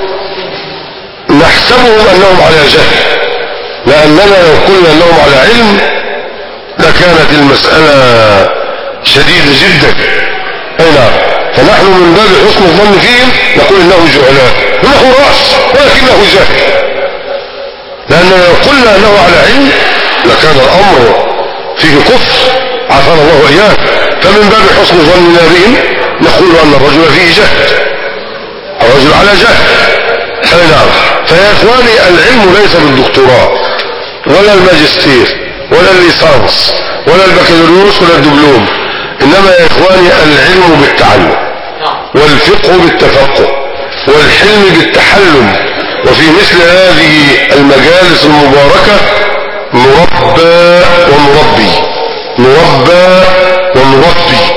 نحسبهم أنهم على جهل، لأننا لو قلنا أنهم على علم لكانت المسألة شديدة جدا. أي نعم، فنحن من باب حسن الظن فيهم نقول إنه جهلاء، إنه رأس ولكنه جهل، لأننا لو قلنا أنه على علم لكان الأمر فيه كفر عافانا الله إياه. فمن باب حسن ظننا بهم نقول أن الرجل فيه جهل، الرجل على جهل. أي نعم. فيا إخواني، العلم ليس بالدكتوراه ولا الماجستير ولا الليسانس ولا البكالوريوس ولا الدبلوم، إنما يا إخواني العلم بالتعلم، والفقه بالتفقه، والحلم بالتحلم. وفي مثل هذه المجالس المباركة نربى ونربي، نربى ونربي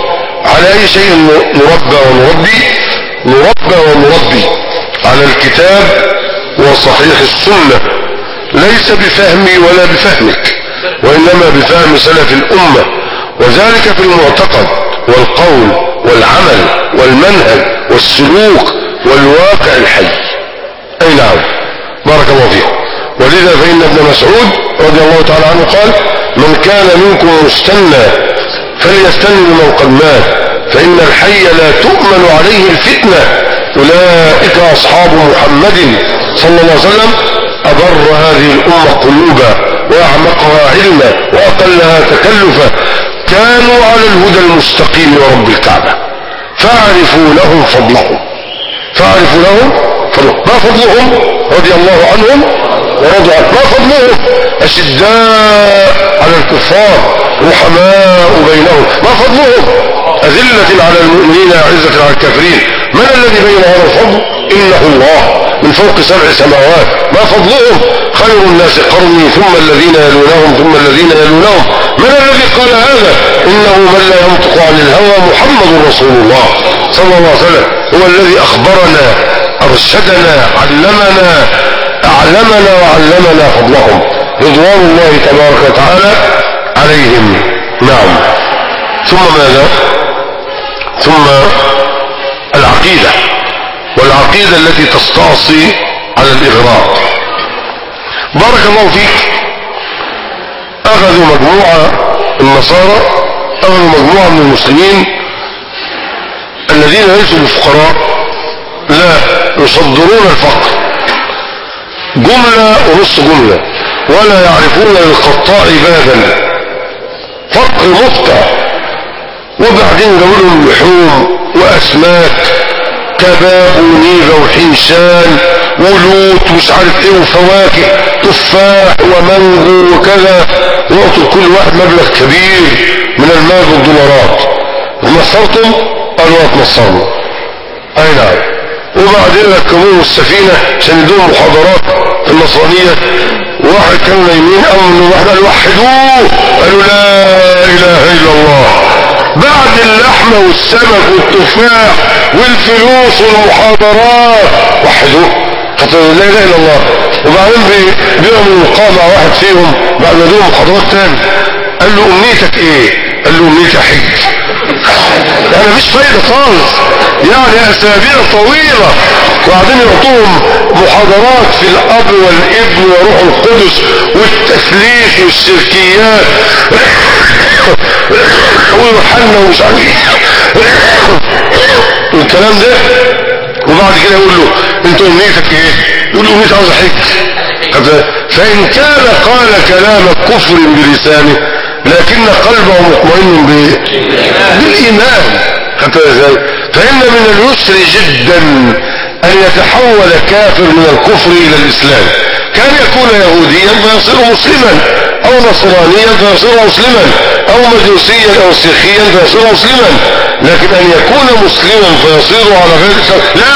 على أي شيء نربى ونربي؟ نربى ونربي على الكتاب وصحيح السنة، ليس بفهمي ولا بفهمك، وإنما بفهم سلف الأمة، وذلك في المعتقد والقول والعمل والمنهج والسلوك والواقع الحي. أي نعم، بارك الله فيكم. ولذا فإن ابن مسعود رضي الله تعالى عنه قال: من كان منكم مستنى فليستنى بمن قد مات، فإن الحي لا تؤمن عليه الفتنة، أولئك أصحاب محمد صلى الله عليه وسلم، أبر هذه الأمة قلوبا وأعمقها علما وأقلها تكلفا، كانوا على الهدى المستقيم ورب الكعبة، فاعرفوا لهم فضلهم فاعرفوا لهم فضلهم. ما فضلهم؟ رضي الله عنهم ورضوا عنه. ما فضلهم؟ أشداء على الكفار رحماء بينهم. ما فضلهم؟ أذلة على المؤمنين أعزة على الكافرين. من الذي بين هذا الفضل؟ إنه الله من فوق سبع سماوات. ما فضلهم؟ خير الناس قرني ثم الذين يلونهم ثم الذين يلونهم. من الذي قال هذا؟ إنه من لا ينطق عن الهوى محمد رسول الله صلى الله عليه وسلم، هو الذي أخبرنا أرشدنا علمنا أعلمنا وعلمنا فضلهم، رضوان الله تبارك وتعالى عليهم. نعم. ثم ماذا؟ ثم العقيدة، والعقيدة التي تستعصي على الإغراء. بارك الله فيك. أخذوا مجموعة النصارى، أخذوا مجموعة من المسلمين الذين ليسوا بفقراء، لا يصدرون الفقر جملة ونص جملة، ولا يعرفون للقطاع بابا، فقر مقطع. وبعدين جابوا لهم لحوم وأسماك، كباب ونيفة وحنشان ولوت ومش عارف ايه وفواكه، تفاح ومانجو وكذا، ويعطوا كل واحد مبلغ كبير من المال بالدولارات. نصرتم؟ قالوا اتنصرنا. اي نعم. وبعدين ركبوهم السفينة عشان يدوهم محاضرات في النصرانية. واحد كانوا نايمين، اول من واحد قال وحدوه، قالوا لا اله الا الله. بعد اللحمة والسمك والتفاح والفلوس والمحاضرات وحدوه، قالوا لا اله الا الله. وبعدين بيعملوا لقاء مع واحد فيهم بعد ما دوهم محاضرات تاني، قال له امنيتك ايه؟ قال له امنيتي حج. يعني مفيش فايدة خالص، يعني اسابيع طويلة، وبعدين يعطوهم محاضرات في الاب والابن وروح القدس والتثليث والشركيات ويوحنا ومش عارف والكلام ده. وبعد كده يقول له انت امنيتك ايه؟ يقول له امنيتي عاوز احج. فان كان قال كلام كفر بلسانه لكن قلبه مطمئن بالايمان، فان من اليسر جدا ان يتحول كافر من الكفر الى الاسلام. كان يكون يهوديا فيصير مسلما، او نصرانيا فيصير مسلما، او مجوسيا او سيخيا فيصير مسلما، لكن ان يكون مسلما فيصير على غير الاسلام لا.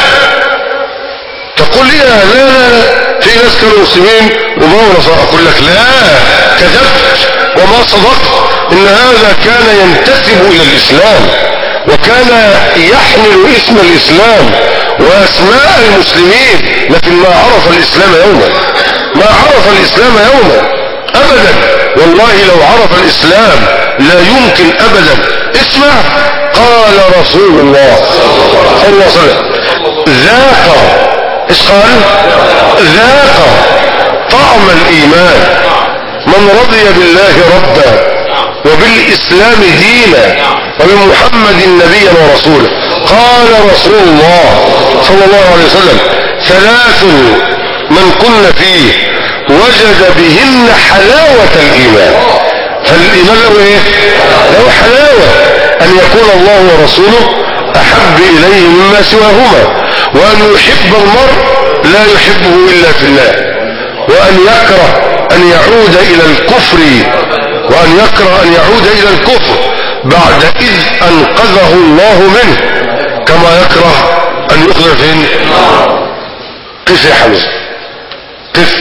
تقول لي لا لا لا في ناس كانوا مسلمين وبورا، اقول لك لا، كذبت وما صدقت. ان هذا كان ينتسب الى الاسلام، وكان يحمل اسم الاسلام واسماء المسلمين، لكن ما عرف الاسلام يوما، ما عرف الاسلام يوما ابدا. والله لو عرف الاسلام لا يمكن ابدا. اسمع، قال رسول الله صلى الله عليه وسلم: ذاق، ايش قال؟ ذاق طعم الايمان من رضي بالله ربا وبالاسلام دينا وبمحمد نبيا ورسولا. قال رسول الله صلى الله عليه وسلم: ثلاث من كن فيه وجد بهن حلاوة الإيمان. فالإيمان له ايه؟ له حلاوة. أن يكون الله ورسوله أحب إليه مما سواهما، وأن يحب المرء لا يحبه إلا في الله، وأن يكره أن يعود إلى الكفر، وأن يكره أن يعود إلى الكفر بعد إذ أنقذه الله منه، كما يكره أن يقذف في النار. قف يا حمزة، قف،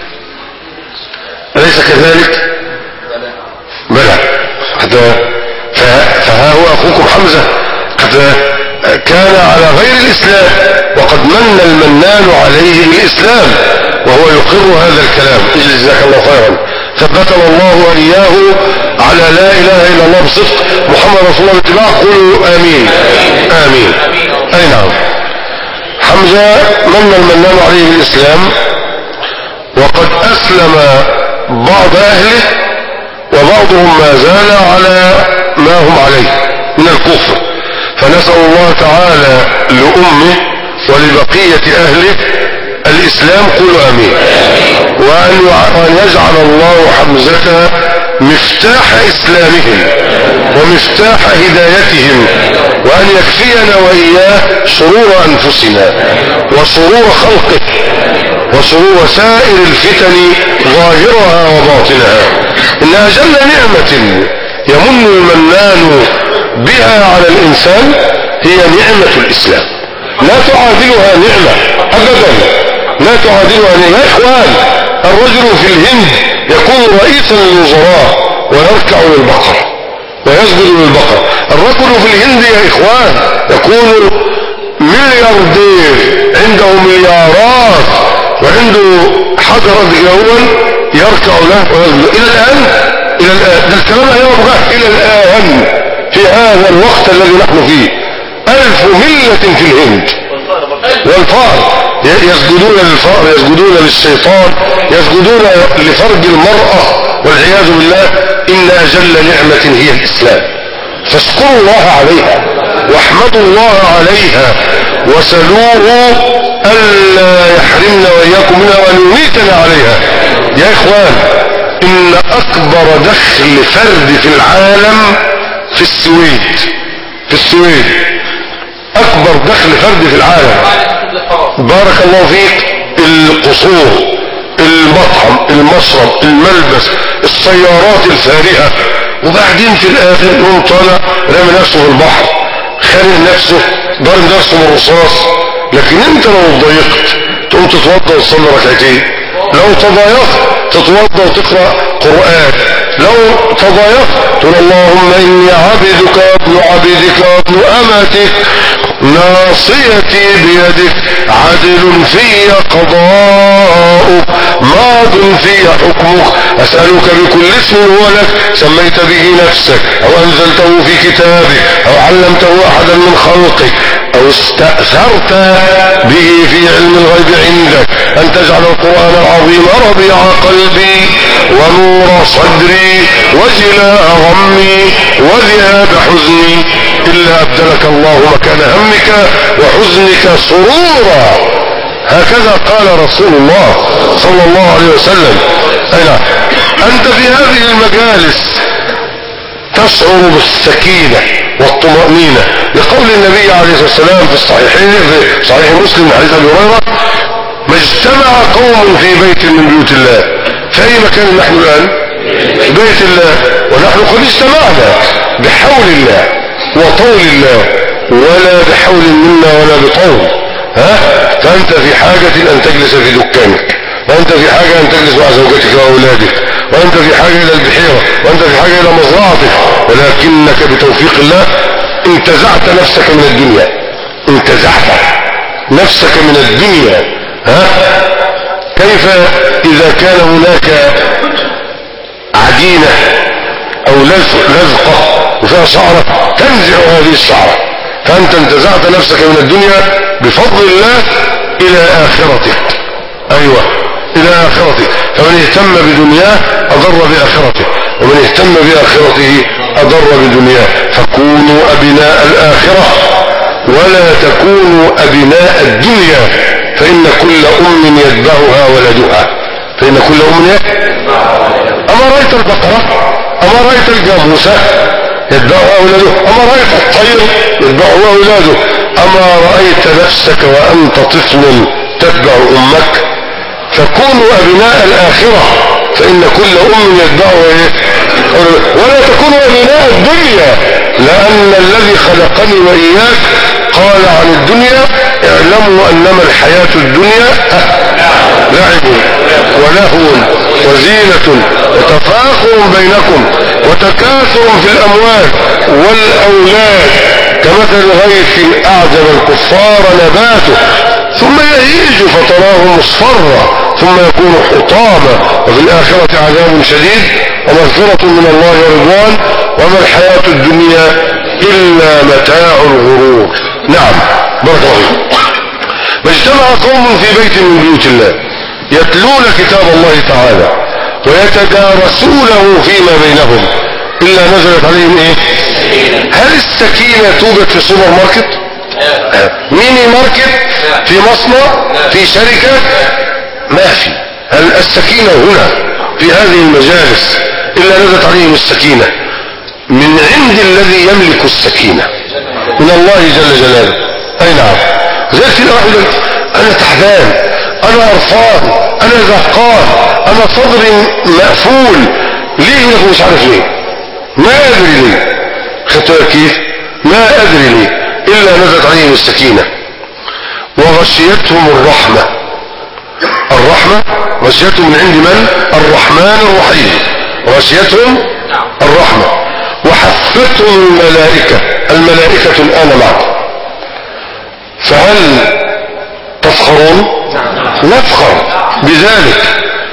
أليس كذلك؟ بلى. فها هو أخوكم حمزة حمزة قد كان على غير الإسلام، وقد من المنان عليه بالإسلام وهو يقر هذا الكلام. اجلس جزاك الله خيرا. ثبتنا الله وإياه على لا إله إلا الله بصدق محمد رسول الله باتباعه. قولوا آمين آمين. أي نعم. حمزة من المنان عليه بالإسلام، وقد أسلم بعض أهله وبعضهم ما زال على ما هم عليه من الكفر، فنسأل الله تعالى لأمه ولبقية أهله الإسلام. قولوا آمين. وأن يجعل الله حمزة مفتاح إسلامهم ومفتاح هدايتهم، وأن يكفينا وإياه شرور أنفسنا وشرور خلقه وشرور سائر الفتن ظاهرها وباطنها. إن أجل نعمة يمن المنان بها على الإنسان هي نعمة الإسلام، لا تعادلها نعمة أبدا، لا تعادلها نعمة. يا إخوان، الرجل في الهند يكون رئيسا للوزراء ويركع للبقر ويسجد للبقر. الرجل في الهند يا إخوان يكون ملياردير، عنده مليارات وعنده حجر دجاول يركع له ويسجد. إلى الآن إلى الآن ده الكلام أيام إلى الآن في هذا الوقت الذي نحن فيه ألف ملة في الهند، والفأر يسجدون للفأر، يسجدون للشيطان، يسجدون لفرج المرأة والعياذ بالله. إن أجل نعمة هي الإسلام، فاشكروا الله عليها واحمدوا الله عليها وسلوه ألا يحرمنا وإياكم منها وأن يميتنا عليها. يا إخوان، إن أكبر دخل فرد في العالم في السويد، في السويد أكبر دخل فرد في العالم بارك الله فيك، القصور، المطعم، المشرب، الملبس، السيارات الفارهة، وبعدين في الآخر يقوم طالع رامي نفسه في البحر، خارج نفسه، ضارب نفسه من الرصاص. لكن انت لو ضيقت تقوم تتوضا وتصلي ركعتين، لو تضايقت تتوضا وتقرا قرآن، لو تضايقت تقول اللهم اني عبدك وابن عبدك وابن امتك ناصيتي بيدك عدل في قضاؤك ماض في حكمك اسألك بكل اسم هو لك سميت به نفسك او انزلته في كتابك او علمته احدا من خلقك او استأثرت به في علم الغيب عندك ان تجعل القرآن العظيم ربيع قلبي ونور صدري وجلاء غمي وذهاب حزني الا ابدلك الله مكان همك وحزنك سرورا. هكذا قال رسول الله صلى الله عليه وسلم. أين انت في هذه المجالس تشعر بالسكينة والطمأنينة لقول النبي عليه الصلاة والسلام في الصحيحين، في صحيح مسلم من حديث ابي هريرة: ما اجتمع قوم في بيت من بيوت الله. في اي مكان نحن الان؟ في بيت الله، ونحن قد اجتمعنا بحول الله وطول الله، ولا بحول منا ولا بطول. ها؟ فانت في حاجة ان تجلس في دكانك، وانت في حاجة ان تجلس مع زوجتك واولادك، وانت في حاجة الى البحيرة، وانت في حاجة الى مزرعتك، ولكنك بتوفيق الله انتزعت نفسك من الدنيا، انتزعت نفسك من الدنيا. ها؟ كيف اذا كان هناك عجينة او لزقة وفيها شعرة تنزع هذه الشعرة، فانت انتزعت نفسك من الدنيا بفضل الله الى اخرتك. ايوه الى اخرتك. فمن اهتم بدنياه اضر باخرته، ومن اهتم باخرته اضر بدنياه. فكونوا ابناء الاخرة ولا تكونوا ابناء الدنيا، فان كل ام يتبعها ولدها، فان كل ام اما رأيت البقرة، اما رأيت الجاموسة يتبعها اولاده، اما رأيت الطير يتبعها اولاده، اما رأيت نفسك وانت طفل تتبع امك. فكونوا ابناء الاخرة فان كل ام يتبعها ايه؟ ولا تكونوا ابناء الدنيا، لان الذي خلقني واياك قال عن الدنيا: اعلموا انما الحياة الدنيا لعب ولهو وزينة وتفاخر بينكم وتكاثر في الأموال والأولاد كمثل غيث أعجب الكفار نباته ثم يهيج فتراه مصفرا ثم يكون حطاما وفي الآخرة عذاب شديد ومغفرة من الله ورضوان وما الحياة الدنيا إلا متاع الغرور. نعم بارك الله فيكم. ما اجتمع قوم في بيت من بيوت الله يتلون كتاب الله تعالى ويتدارسونه فيما بينهم إلا نزلت عليهم إيه؟ هل السكينة توجد في سوبر ماركت؟ ميني ماركت؟ في مصنع؟ في شركة؟ ما في. هل السكينة هنا في هذه المجالس إلا نزلت عليهم السكينة من عند الذي يملك السكينة من الله جل جلاله. أي نعم. زي كده واحد أنا تعبان، أنا قرفان، أنا زهقان، أنا صدري مقفول، ليه يقول مش عارف ليه، ما أدري ليه، خدتوا كيف؟ ما أدري ليه إلا نزلت عليهم السكينة وغشيتهم الرحمة. الرحمة غشيتهم من عند من؟ الرحمن الرحيم. غشيتهم الرحمة وحفتهم الملائكة. الملائكة الآن معكم، فهل تفخرون؟ نفخر بذلك.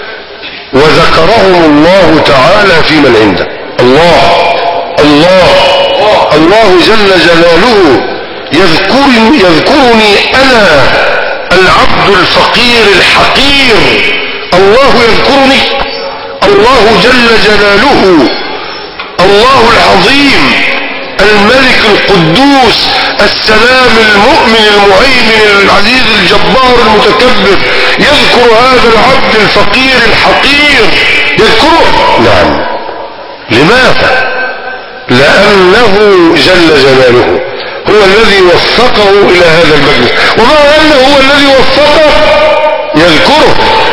وذكرهم الله تعالى في من عنده. الله الله الله جل جلاله يذكرني, يذكرني أنا العبد الفقير الحقير. الله يذكرني، الله جل جلاله، الله العظيم الملك القدوس السلام المؤمن المهيمن العزيز الجبار المتكبر يذكر هذا العبد الفقير الحقير، يذكره. نعم. لماذا؟ لأنه جل جلاله هو الذي وفقه إلى هذا المجلس، ومع أنه هو الذي وفقه يذكره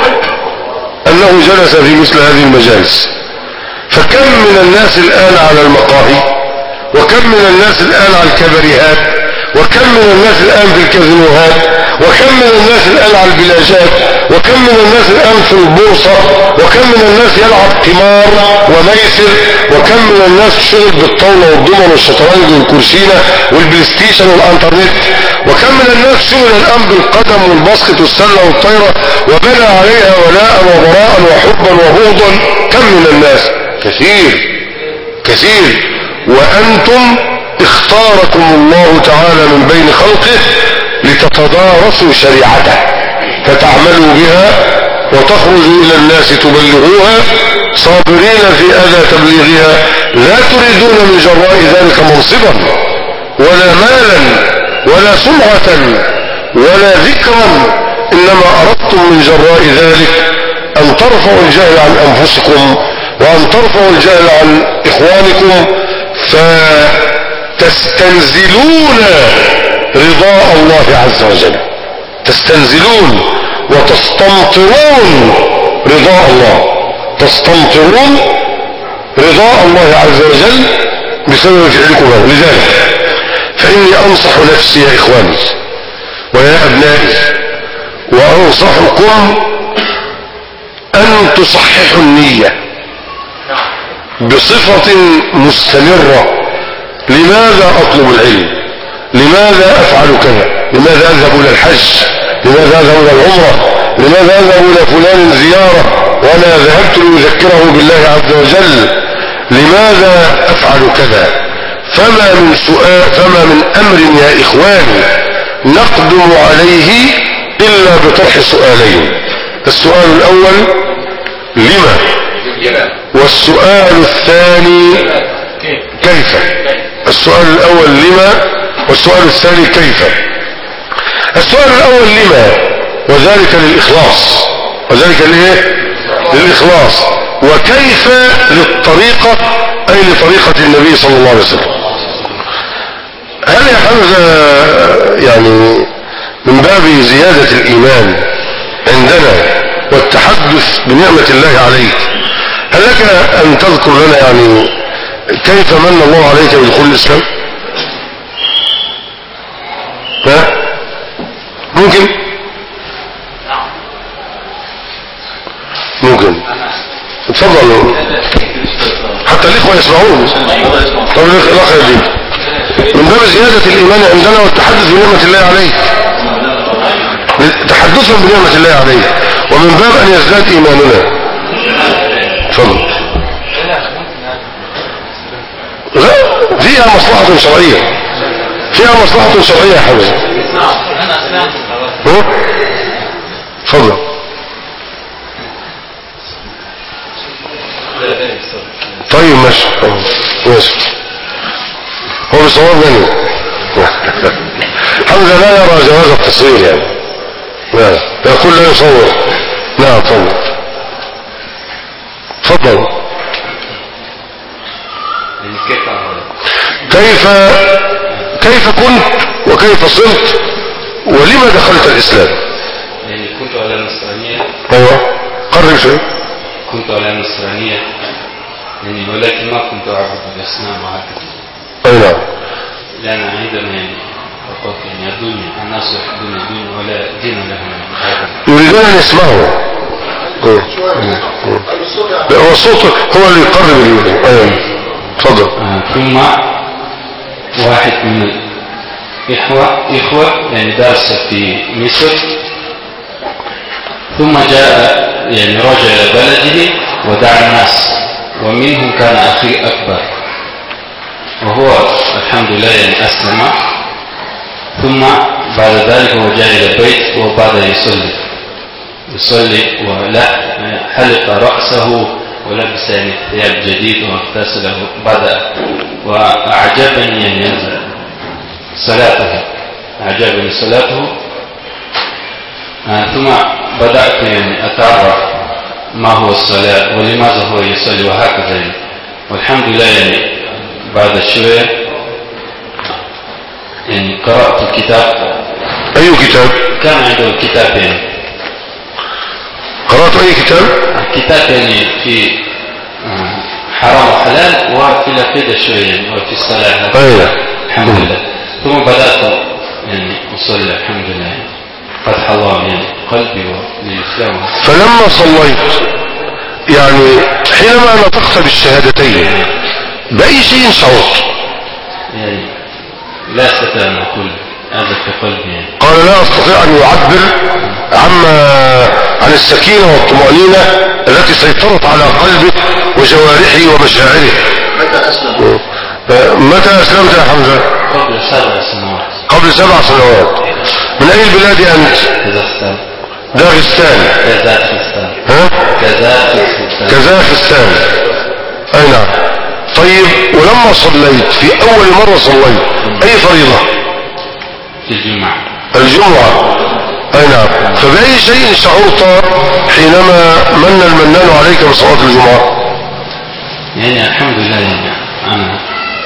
أنه جلس في مثل هذه المجالس. فكم من الناس الآن على المقاهي، وكم من الناس الآن على الكباريهات، وكم من الناس الآن في الكازينوهات، وكم من الناس الآن على البلاجات، وكم من الناس الآن في البورصة، وكم من الناس يلعب قمار وميسر، وكم من الناس شغل بالطاولة والضمن والشطرنج والكرسينة والبلايستيشن والانترنت، وكم من الناس شغل الآن بالقدم والباسكت والسلة والطايرة وبنى عليها ولاء وبراء وحبا وبغضا. كم من الناس؟ كثير كثير. وأنتم اختاركم الله تعالى من بين خلقه لتتدارسوا شريعته فتعملوا بها وتخرجوا إلى الناس تبلغوها صابرين في أذى تبليغها لا تريدون من جراء ذلك منصبا ولا مالا ولا سمعة ولا ذكرا، إنما أردتم من جراء ذلك أن ترفعوا الجهل عن أنفسكم وأن ترفعوا الجهل عن إخوانكم فتستنزلون رضاء الله عز وجل، تستنزلون وتستمطرون رضاء الله، تستمطرون رضاء الله عز وجل بسبب فعلكم. لذلك فإني أنصح نفسي يا إخواني ويا أبنائي وأنصحكم أن تصححوا النية بصفة مستمرة. لماذا أطلب العلم؟ لماذا أفعل كذا؟ لماذا أذهب إلى الحج؟ لماذا أذهب إلى العمرة؟ لماذا أذهب إلى فلان زيارة وأنا ذهبت لأذكره بالله عز وجل؟ لماذا أفعل كذا؟ فما من سؤال فما من أمر يا إخواني نقدم عليه إلا بطرح سؤالين. السؤال الأول لما؟ والسؤال الثاني كيف؟ السؤال الأول لما والسؤال الثاني كيف؟ السؤال الأول لما وذلك للإخلاص، وذلك لإيه؟ للإخلاص. وكيف؟ للطريقة، أي لطريقة النبي صلى الله عليه وسلم. هل يا حمزة يعني من باب زيادة الإيمان عندنا والتحدث بنعمة الله عليك، هل لك أن تذكر لنا يعني كيف من الله عليك بدخول الإسلام؟ ها؟ ممكن؟ ممكن. اتفضل حتى حتى الإخوة يسمعون. طب الأخ يدين من باب زيادة الإيمان عندنا والتحدث بنعمة الله عليه، تحدثا بنعمة الله عليه، ومن باب أن يزداد إيماننا. تفضل. لا فيها مصلحة شرعية، فيها مصلحة شرعية يا حبيبي. تفضل. طيب ماشي ماشي. هو بصواب مني حمزة لا يرى جواز التصوير يعني، لا يقول لا يصور. نعم تفضل تفضل. كيف كيف كنت وكيف صرت ولما دخلت الإسلام؟ يعني كنت على النصرانية. ايوه قرب شيء. كنت على النصرانية يعني، ولكن ما كنت أعبد الأصنام وهكذا. اي نعم. لأن عندما يعني فقط يعني الدنيا الناس يحبون الدنيا ولا دين لهم يريدون أن يسمعوا. لا هو الصوت هو اللي يقرب اليوم. ايوه تفضل. آه ثم واحد من الإخوة إخوة يعني درس في مصر، ثم جاء يعني رجع إلى بلده ودعا الناس، ومنهم كان أخي أكبر، وهو الحمد لله يعني أسلم. ثم بعد ذلك هو جاء إلى البيت وبعد يصلي يصلي ولا حلق رأسه ولبس يعني ثياب جديد واغتسله بدأ، وأعجبني يعني صلاته، أعجبني صلاته. آه ثم بدأت يعني أتعرف ما هو الصلاة ولماذا هو يصلي وهكذا يعني. والحمد لله يعني بعد شوية يعني قرأت كتاب. أي كتاب؟ كان عنده كتاب يعني. قرأت أي كتاب؟ كتاب يعني في حرام وحلال وفي العقيدة شوية يعني وفي الصلاة. أيوة. الحمد لله. ثم بدأت يعني أصلي الحمد لله يعني. فتح الله يعني قلبي وللإسلام. فلما صليت يعني حينما نطقت بالشهادتين بأي شيء شعرت؟ يعني لا أستطيع أن أقول هذا في قلبي يعني. قال لا أستطيع أن يعبر عما عن السكينة والطمأنينة التي سيطرت على قلبه وجوارحه ومشاعره. متى أسلم؟ متى أسلمت يا حمزة؟ قبل سبع سنوات. قبل سبع سنوات. من أي البلاد أنت؟ كازاخستان. داغستان. كازاخستان. ها؟ كازاخستان. كازاخستان. أي نعم. طيب ولما صليت في أول مرة صليت أي فريضة؟ في الجمعة. الجمعة. أي نعم. فبأي شيء شعرت حينما من المنان عليك بصلاة الجمعة؟ يعني الحمد لله يعني أنا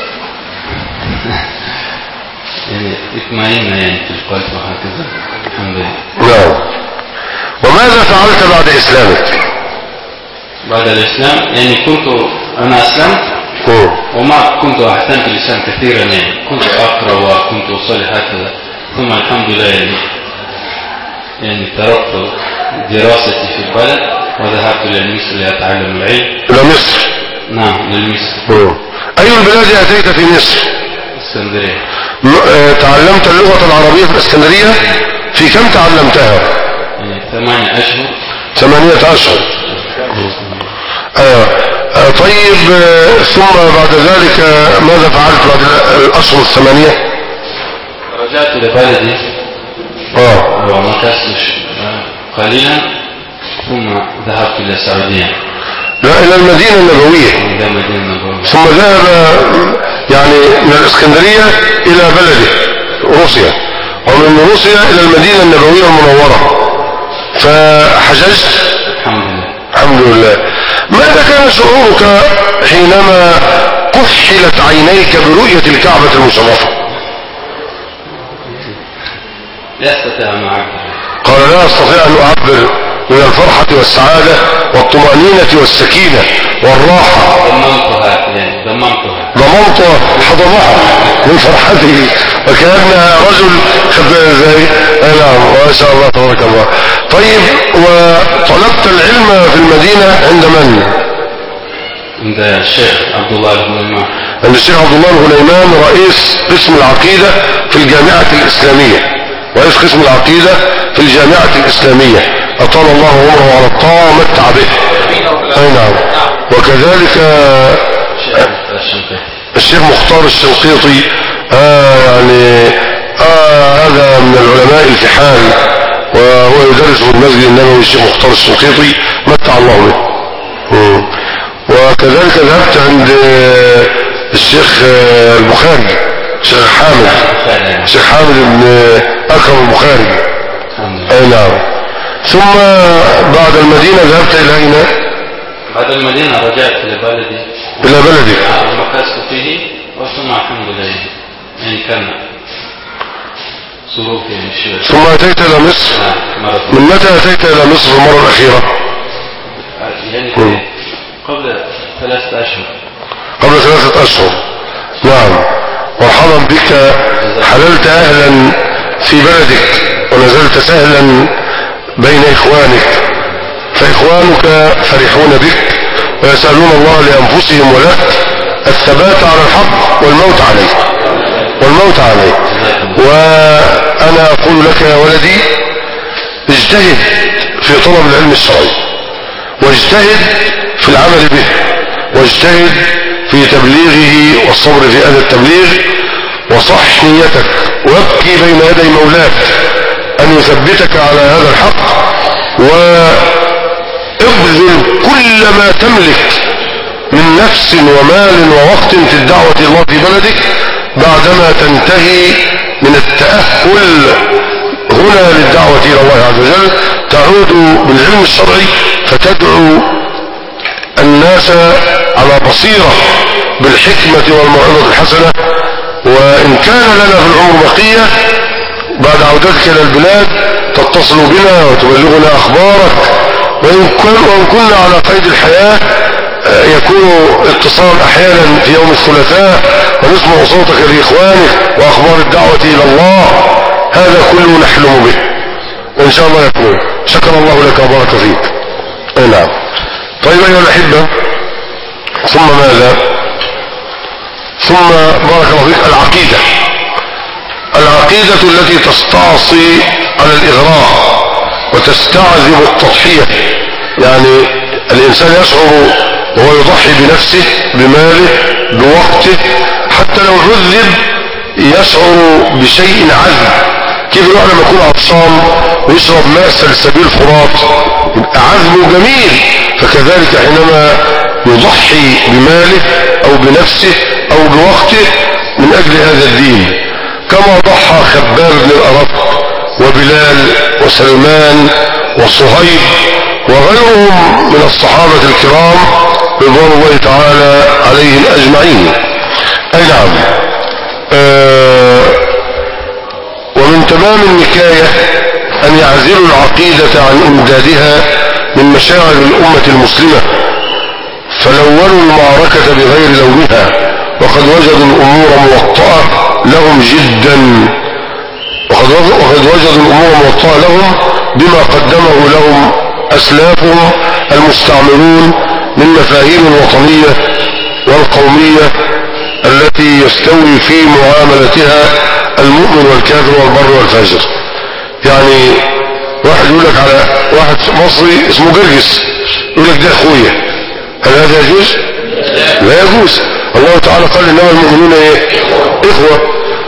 يعني اطمئن يعني في القلب وهكذا الحمد لله. نعم. وماذا فعلت بعد إسلامك؟ بعد الإسلام يعني كنت أنا أسلمت وما كنت أحسنت الإسلام كثيرا يعني، كنت أقرأ وكنت أصلي هكذا. ثم الحمد لله يعني يعني تركت دراستي في البلد وذهبت إلى مصر لأتعلم العلم. إلى مصر؟ نعم للمصر. أي البلاد أتيت في مصر؟ اسكندرية. تعلمت اللغة العربية في الاسكندرية؟ في كم تعلمتها؟ يعني ثمانية أشهر. ثمانية أشهر. آه. آه. طيب آه. ثم بعد ذلك آه. ماذا فعلت بعد الأشهر الثمانية؟ رجعت إلى بلدي آه. ومكثت قليلا ثم ذهبت إلى السعودية. لا إلى المدينة النبوية. إلى المدينة النبوية. ثم ذهب يعني من الإسكندرية إلى بلده روسيا، ومن روسيا إلى المدينة النبوية المنورة، فحججت. الحمد لله. الحمد لله. ماذا كان شعورك حينما كحلت عينيك برؤية الكعبة المشرفة؟ لا أستطيع أن أعبر. قال لا أستطيع أن أعبر من الفرحة والسعادة والطمأنينة والسكينة والراحة. ضمنتها يعني ضمنتها. ضمنت حضنها من فرحته وكأنها رجل خبأ زي. نعم ما شاء الله تبارك الله. طيب وطلبت العلم في المدينة عند من؟ عند الشيخ عبد الله الغنيمان. عند الشيخ عبد الله الغنيمان رئيس قسم العقيدة في الجامعة الإسلامية، رئيس قسم العقيدة في الجامعة الإسلامية، أطال الله عمره على الطاعة ومتع به. أي نعم. وكذلك الشيخ مختار الشنقيطي، آه يعني آه هذا من العلماء الفحال، وهو يدرس في المسجد النبوي، الشيخ مختار الشنقيطي متع الله به. مم. وكذلك ذهبت عند الشيخ البخاري، الشيخ حامد، الشيخ حامد بن أكرم البخاري. أي نعم. ثم بعد المدينة ذهبت إلى أين؟ بعد المدينة رجعت إلى بلدي. إلى بلدك. مكثت فيه وثم الحمد لله إن كان ظروفي مش. ثم أتيت إلى مصر. من متى أتيت إلى مصر المرة الأخيرة؟ يعني قبل ثلاثة أشهر. قبل ثلاثة أشهر. نعم. مرحبا بك، حللت أهلا في بلدك ونزلت سهلا بين إخوانك، فإخوانك فرحون بك ويسألون الله لأنفسهم ولك الثبات على الحق والموت عليه والموت عليه. وأنا أقول لك يا ولدي اجتهد في طلب العلم الشرعي، واجتهد في العمل به، واجتهد في تبليغه والصبر في هذا التبليغ، وصح نيتك وابكي بين يدي مولاك أن يثبتك على هذا الحق، وابذل كل ما تملك من نفس ومال ووقت في الدعوة إلى الله في بلدك، بعدما تنتهي من التأهل هنا للدعوة إلى الله عز وجل تعود بالعلم الشرعي فتدعو الناس على بصيرة بالحكمة والموعظة الحسنة. وإن كان لنا في العمر بقية بعد عودتك إلى البلاد تتصل بنا وتبلغنا أخبارك، وإن كنا على قيد الحياة يكون اتصال أحيانا في يوم الثلاثاء ونسمع صوتك لإخوانك وأخبار الدعوة إلى الله، هذا كله نحلم به وإن شاء الله يكون. شكر الله لك وبارك فيك. أي نعم. طيب أيها الأحبة، ثم ماذا؟ ثم بارك الله فيك العقيدة، العقيدة التي تستعصي على الإغراء وتستعذب التضحية. يعني الإنسان يشعر وهو يضحي بنفسه بماله بوقته، حتى لو عذب يشعر بشيء عذب. كيف الواحد لما يكون عطشان ويشرب ماء سلسبيل فرات عذبه جميل، فكذلك حينما يضحي بماله أو بنفسه أو بوقته من أجل هذا الدين، كما ضحى خباب بن الأرق وبلال وسلمان وصهيب وغيرهم من الصحابة الكرام رضوان الله تعالى عليهم أجمعين. أي نعم. آه ومن تمام النكاية أن يعزلوا العقيدة عن إمدادها من مشاعر الأمة المسلمة، فلونوا المعركة بغير لونها، وقد وجدوا الأمور موطئة لهم جدا، وقد وجدوا الأمور موطئة لهم بما قدمه لهم أسلافهم المستعمرون من مفاهيم الوطنية والقومية التي يستوي في معاملتها المؤمن والكافر والبر والفاجر. يعني واحد يقول لك على واحد مصري اسمه جرجس، يقول لك ده اخويا، هل هذا يجوز؟ لا يجوز. الله تعالى قال انما المؤمنون ايه؟ اخوة.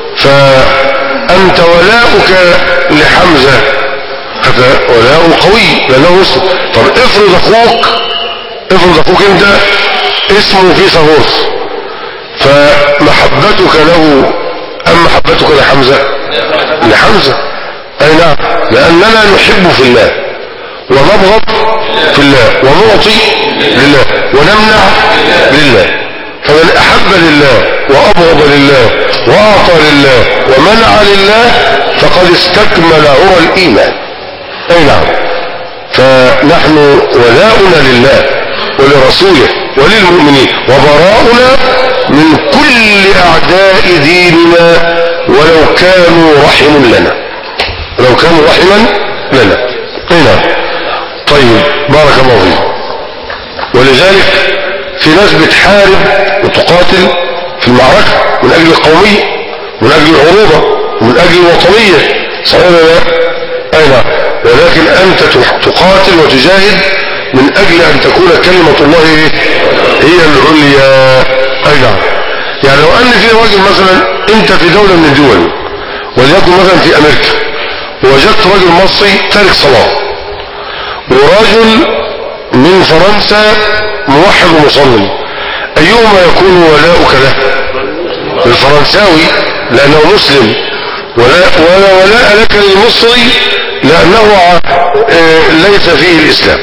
فانت ولاؤك لحمزة هذا ولاء قوي لانه مسلم. طب افرض اخوك افرض اخوك انت اسمه في صهوص، فمحبتك له ام محبتك لحمزة؟ لحمزة. اي نعم، لاننا نحب في الله ونبغض في الله ونعطي لله ونمنع لله. فمن احب لله وابغض لله واعطى لله ومنع لله فقد استكمل عرى الايمان. اي نعم. فنحن ولاؤنا لله ولرسوله وللمؤمنين، وبراؤنا من كل اعداء ديننا ولو كانوا رحما لنا لو كانوا رحما لنا. اي نعم. طيب بارك الله فيك. ولذلك في ناس بتحارب وتقاتل في المعركة من اجل القومية ومن اجل العروبة ومن اجل الوطنية، صحيح ولا لا؟ اي نعم. ولكن انت تقاتل وتجاهد من اجل ان تكون كلمة الله هي العليا. اي نعم. يعني لو ان في راجل مثلا انت في دولة من الدول وليكن مثلا في امريكا ووجدت راجل مصري تارك صلاة ورجل من فرنسا موحد ومصلي، ايهما يكون ولاؤك له؟ الفرنساوي لانه مسلم، ولا ولا ولاء لك للمصري لانه ليس فيه الاسلام.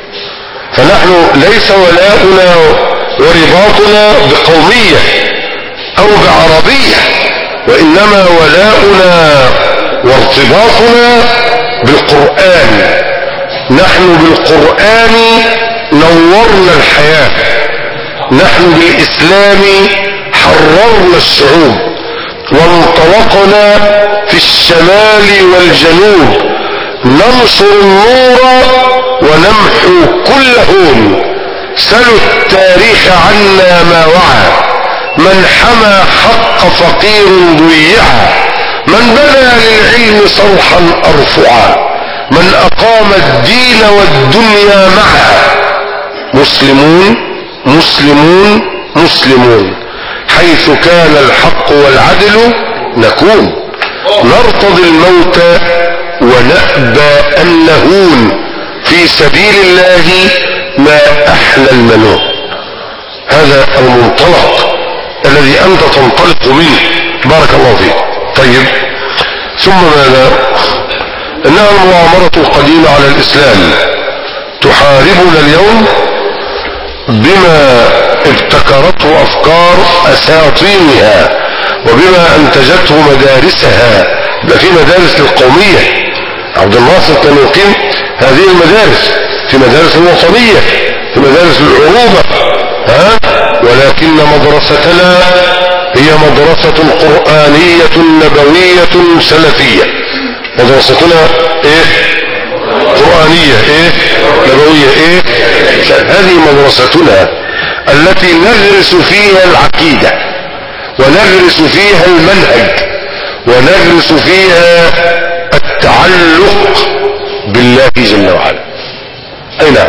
فنحن ليس ولاؤنا ورباطنا بقومية او بعربية، وانما ولاؤنا وارتباطنا بالقرآن. نحن بالقرآن نورنا الحياة، نحن بالإسلام حررنا الشعوب، وانطلقنا في الشمال والجنوب ننصر النور ونمحو كل هون. سلوا التاريخ عنا ما وعى، من حمى حق فقير ضيعا، من بنى للعلم صرحا أرفعا، من أقام الدين والدنيا معا. مسلمون مسلمون مسلمون، حيث كان الحق والعدل نكون، نرتضي الموت ونأبى أن نهون، في سبيل الله ما أحلى المنون. هذا المنطلق الذي أنت تنطلق منه، بارك الله فيك. طيب، ثم ماذا؟ إنها المؤامرة القديمة على الإسلام تحاربنا اليوم بما ابتكرته أفكار أساطينها وبما أنتجته مدارسها. ده في مدارس للقومية، عبد الناصر كان يقيم هذه المدارس، في مدارس الوطنية، في مدارس العروبة، ها؟ ولكن مدرستنا هي مدرسة قرآنية نبوية سلفية. مدرستنا ايه؟ قرآنية ايه؟ نبوية ايه؟ هذه مدرستنا التي ندرس فيها العقيدة وندرس فيها المنهج وندرس فيها التعلق بالله جل وعلا. اي نعم.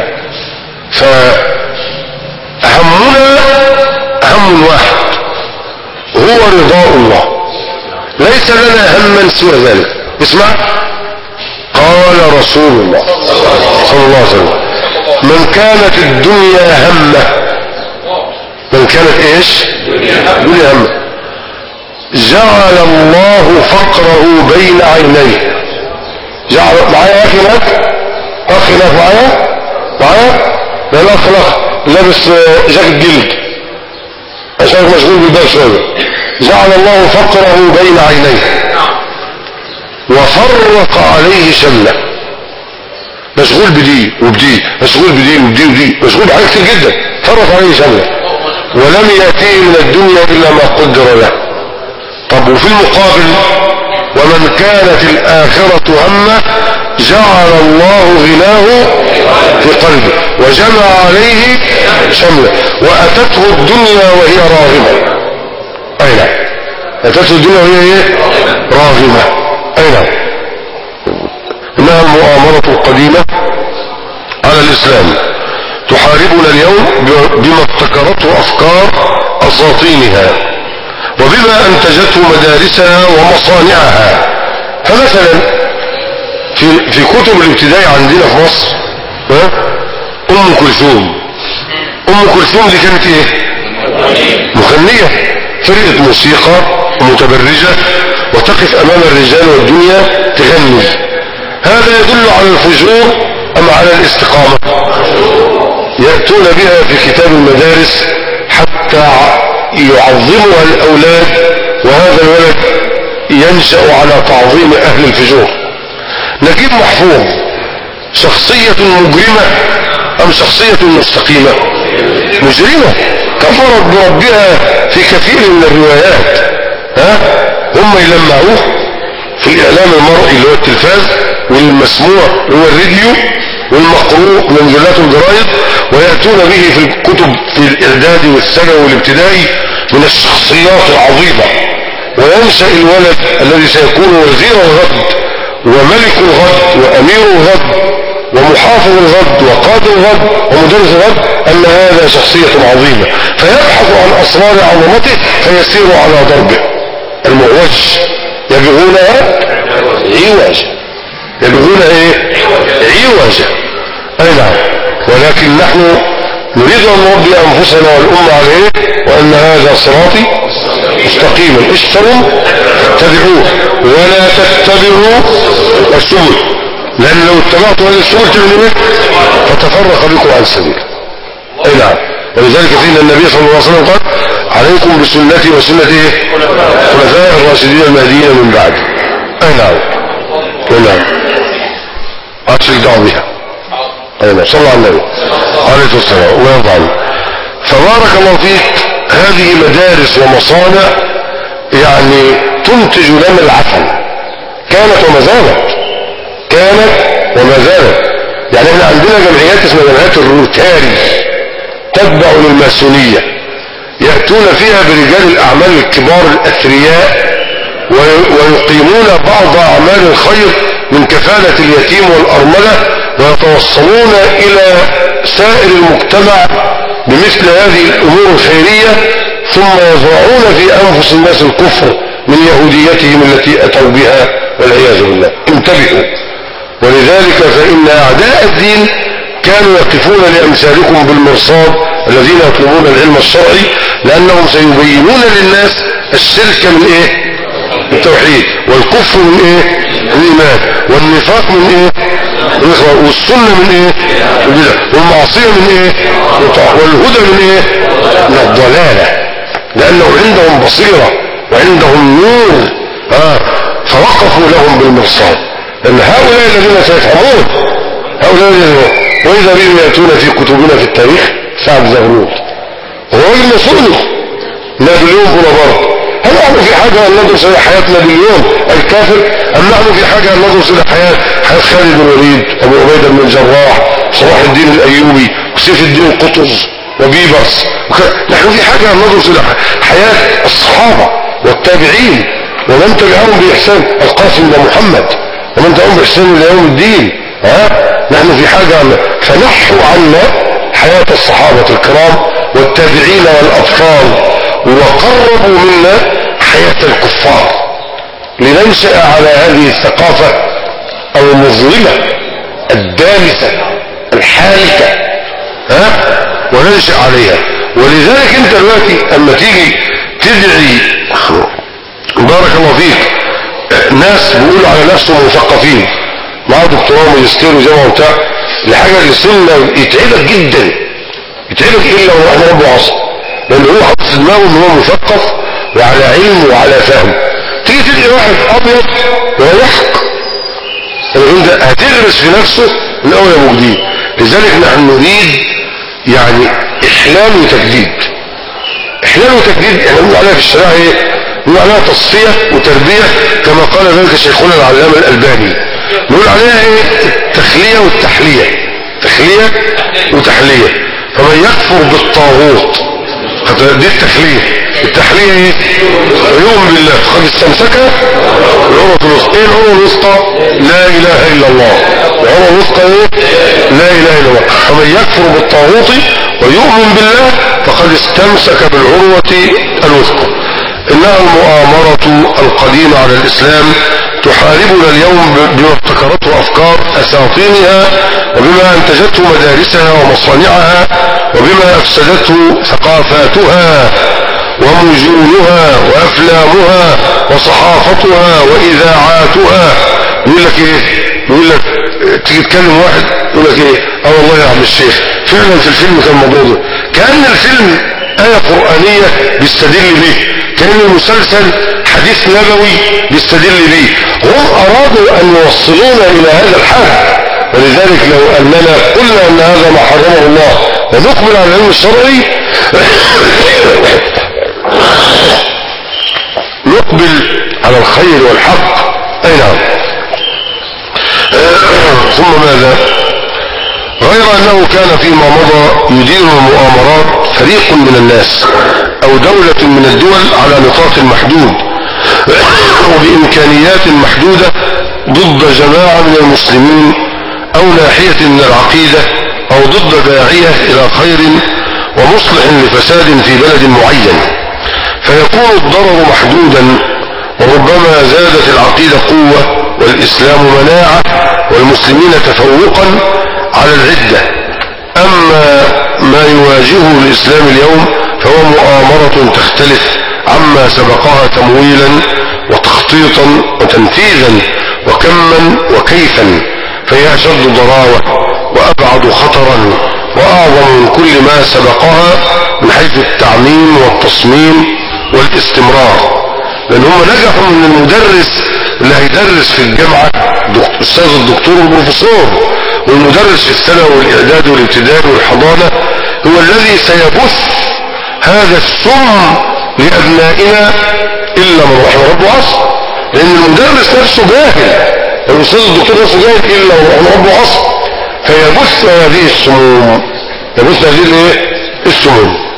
فهمنا هم واحد هو رضاء الله، ليس لنا هما سوى ذلك. اسمع، قال رسول الله صلى الله عليه وسلم: من كانت الدنيا همه، من كانت ايش؟ الدنيا همه، جعل الله فقره بين عينيه. جعل معايا يا اخي هناك، اخي هناك معايا معايا لا الاخ الاخ لابس جاكيت جلد عشان مشغول بالبال شويه. جعل الله فقره بين عينيه وفرق عليه شمله، مشغول بدي وبدي، مشغول بدي وبدي وبدي، مشغول بحاجات كتير جدا، فرق عليه شمله، ولم يأتيه من الدنيا الا ما قدر له. طب وفي المقابل: ومن كانت الآخرة همه جعل الله غناه في قلبه وجمع عليه شمله وأتته الدنيا وهي راغمة. أي نعم، أتته الدنيا وهي ايه؟ راغمة. أي نعم. إنها المؤامرة القديمة على الإسلام تحاربنا اليوم بما ابتكرته أفكار أساطينها وبما أنتجته مدارسها ومصانعها. فمثلا في, في كتب الابتدائي عندنا في مصر، ها؟ أم كلثوم. أم كلثوم دي كانت ايه؟ مغنية، فرقة موسيقى متبرجة وتقف أمام الرجال والدنيا تغني. هذا يدل على الفجور أم على الاستقامة؟ يأتون بها في كتاب المدارس حتى يعظمها الأولاد، وهذا الولد ينشأ على تعظيم أهل الفجور. نجيب محفوظ شخصية مجرمة أم شخصية مستقيمة؟ مجرمة، كفرت بربها في كثير من الروايات. ها؟ هم يلمعوه في الإعلام المرئي اللي هو التلفاز، والمسموع اللي هو الراديو، والمقروء من مجلات الجرايد، ويأتون به في الكتب في الإعداد والثانوي والابتدائي من الشخصيات العظيمة، وينشأ الولد الذي سيكون وزير الغد وملك الغد وأمير الغد ومحافظ الغد وقاضي الغد ومدرس الغد أن هذا شخصية عظيمة، فيبحث عن أسرار عظمته فيسير على ضربه المعوج، يبغونها عوجا، يبغون ايه عوجا. اي نعم. ولكن نحن نريد ان نربي انفسنا والامه على ايه؟ وان هذا صراطي مستقيما اشتروا اتبعوه ولا تتبعوا السبل، لان لو اتبعتوا هذه السبل تبنوا فتفرق بكم عن السبيل. اي نعم. ولذلك سيدنا النبي صلى الله عليه وسلم قال عليكم بسنتي وسنة ايه؟ خلفاء الراشدين المهديين من بعد. اي نعم. اي نعم. أشرك دعوة بها. أي نعم. صلى الله على النبي عليه الصلاة ويرضى عنه. فبارك الله فيك، هذه مدارس ومصانع يعني تنتج لنا العفن، كانت وما زالت، كانت وما زالت. يعني احنا عندنا جمعيات اسمها جمعيات الروتاري تتبع للماسونية، يأتون فيها برجال الأعمال الكبار الأثرياء ويقيمون بعض أعمال الخير من كفالة اليتيم والأرملة، ويتوصلون إلى سائر المجتمع بمثل هذه الأمور الخيرية، ثم يزرعون في أنفس الناس الكفر من يهوديتهم التي أتوا بها والعياذ بالله. انتبهوا. ولذلك فإن أعداء الدين كانوا يقفون لأمثالكم بالمرصاد الذين يطلبون العلم الشرعي، لأنهم سيبينون للناس الشرك من إيه؟ التوحيد، والكفر من إيه؟ الإيمان، والنفاق من إيه؟ والسنة من إيه؟ البدع، والمعصية من إيه؟ والهدى من إيه؟ من الضلالة، لأنه عندهم بصيرة وعندهم نور. آه. فوقفوا لهم بالمرصاد، لأن هؤلاء الذين سيفهمون، هؤلاء الذين وإذا بهم يأتون في كتبنا في التاريخ سعد زغلول وهو المسؤول نابليون بونابرت. هل نحن في حاجة أن ندرس إلى حياة نابليون الكافر، أم نحن في حاجة أن ندرس إلى حياة حياة خالد بن الوليد أبو عبيدة بن الجراح صلاح الدين الأيوبي وسيف الدين قطز وبيبرس؟ نحن في حاجة أن ندرس إلى حياة الصحابة والتابعين ومن تبعهم بإحسان، القاسم بن محمد ومن تبعهم بإحسان إلى يوم الدين. ها؟ نحن في حاجة أن فنحوا عنا حياة الصحابة الكرام والتابعين والأبطال، وقربوا منا حياة الكفار، لننشأ على هذه الثقافة المظلمة الدامسة الحالكة، ها؟ وننشأ عليها. ولذلك انت دلوقتي اما تيجي تدعي بارك الله فيك ناس بيقولوا على نفسهم مثقفين معاه دكتوراه وماجستير وجامعه وبتاع، الحاجه اللي سنه يتعبك جدا، يتعبك الا هو احنا رب عصر، لان هو حاطط في دماغه ان هو مثقف وعلى علم وعلى فهم. تيجي تدعي واحد ابيض ويحق، انت هتغرس في نفسه من اول ابو جديد. لذلك نحن نريد يعني احلال وتجديد، احلال وتجديد. احنا بنقول عليها في الشريعه ايه؟ بنقول عليها تصفيه وتربيه، كما قال ذلك شيخنا العلامه الالباني. نقول عليها ايه؟ التخليه والتحليه، تخليه وتحليه. فمن يكفر بالطاغوت دي التخليه، التحليه ايه؟ يؤمن بالله فقد استمسك بالعروة الوثقى. ايه العروة الوثقى؟ لا اله الا الله. العروة الوثقى ايه؟ لا اله الا الله. فمن يكفر بالطاغوت ويؤمن بالله فقد استمسك بالعروة الوثقى. انها المؤامرة القديمة على الاسلام تحاربنا اليوم بما ابتكرته افكار اساطينها، وبما انتجته مدارسها ومصانعها، وبما افسدته ثقافاتها ومجونها وافلامها وصحافتها واذاعاتها. يقول لك ايه؟ يقول لك تيجي تكلم واحد يقول لك ايه؟ اه والله يا عم الشيخ فعلا في الفيلم كان الموضوع ده، كأن الفيلم آية قرآنية بيستدل به، كأن المسلسل حديث نبوي بيستدل به. هم أرادوا أن يوصلونا إلى هذا الحد. ولذلك لو أننا قلنا أن هذا ما حرمه الله ونقبل على العلم الشرعي نقبل على الخير والحق. أي نعم. ثم ماذا؟ غير أنه كان فيما مضى يدير المؤامرات فريق من الناس أو دولة من الدول على نطاق محدود وبإمكانيات محدودة ضد جماعة من المسلمين أو ناحية من العقيدة أو ضد داعية إلى خير ومصلح لفساد في بلد معين، فيكون الضرر محدودا، وربما زادت العقيدة قوة والإسلام مناعة والمسلمين تفوقا على العدة. أما ما يواجهه الإسلام اليوم فهو مؤامرة تختلف عما سبقها تمويلا وتخطيطا وتنفيذا وكما وكيفا، فهي أشد ضراوة وأبعد خطرا وأعظم من كل ما سبقها من حيث التعميم والتصميم والاستمرار، لأن هم نجحوا من المدرس اللي هيدرس في الجامعة أستاذ الدكتور والبروفيسور، والمدرس في الثانوي والإعداد والابتدائي والحضانة هو الذي سيبث هذا السم لأبنائنا إلا من رحم ربه عصر، لأن المدرس نفسه جاهل، الأستاذ الدكتور نفسه جاهل إلا من رحم ربه عصر، فيبث هذه السموم، يبث هذه الايه السموم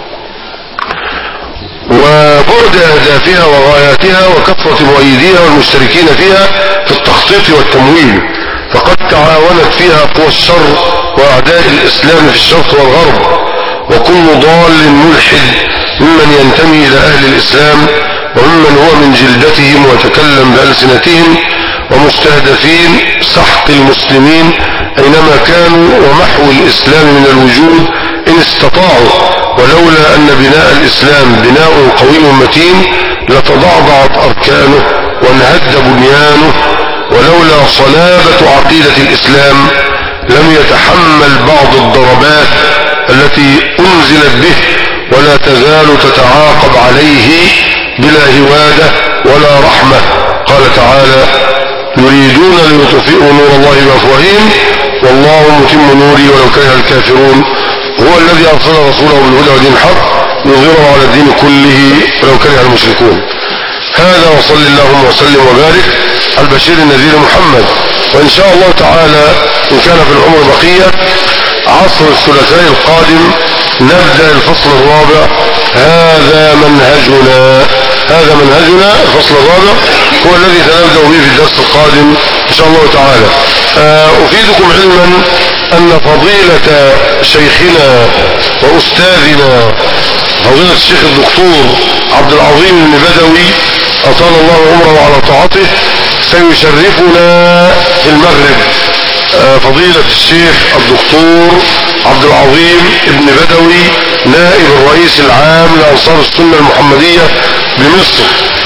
وبعد أهدافها وغاياتها وكثرة مؤيديها والمشتركين فيها في التخطيط والتمويل، فقد تعاونت فيها قوى الشر وأعداء الإسلام في الشرق والغرب، وكل ضال ملحد ممن ينتمي إلى أهل الإسلام وممن هو من جلدتهم ويتكلم بألسنتهم ومستهدفين سحق المسلمين أينما كانوا ومحو الإسلام من الوجود إن استطاعوا، ولولا أن بناء الإسلام بناء قوي متين لتضعضعت أركانه وانهد بنيانه، ولولا صلابة عقيدة الإسلام لم يتحمل بعض الضربات التي أنزلت به ولا تزال تتعاقب عليه بلا هوادة ولا رحمة. قال تعالى: يريدون ليطفئوا نور الله بأفواههم والله متم نوره ولو كره الكافرون، هو الذي أرسل رسوله بالهدى ودين الحق يظهره على الدين كله ولو كره المشركون. هذا وصل اللهم وسلم وبارك على البشير النذير محمد. وإن شاء الله تعالى إن كان في العمر بقية عصر الثلاثاء القادم نبدأ الفصل الرابع. هذا منهجنا هذا منهجنا الفصل الرابع هو الذي سنبدأ به في الدرس القادم إن شاء الله تعالى. أفيدكم علما أن فضيلة شيخنا وأستاذنا فضيلة الشيخ الدكتور عبد العظيم بن بدوي أطال الله عمره على طاعته سيشرفنا في المغرب. فضيلة الشيخ الدكتور عبد العظيم بن بدوي نائب الرئيس العام لأنصار السنة المحمدية بمصر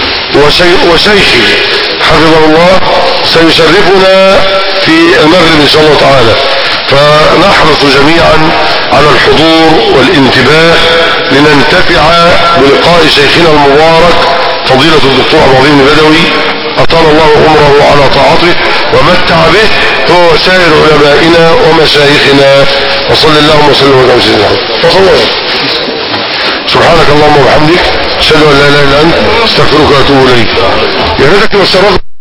وشيخي حفظه الله سيشرفنا في المغرب إن شاء الله تعالى، فنحرص جميعا على الحضور والانتباه لننتفع بلقاء شيخنا المبارك فضيلة الدكتور عبد العظيم بن بدوي أطال الله عمره على طاعته ومتع به هو وسائر علمائنا ومشايخنا. وصلى الله وسلم على سيدنا محمد. سبحانك اللهم وبحمدك أشهد أن لا إله إلا أنت أستغفرك وأتوب إليك. يا ريتك ما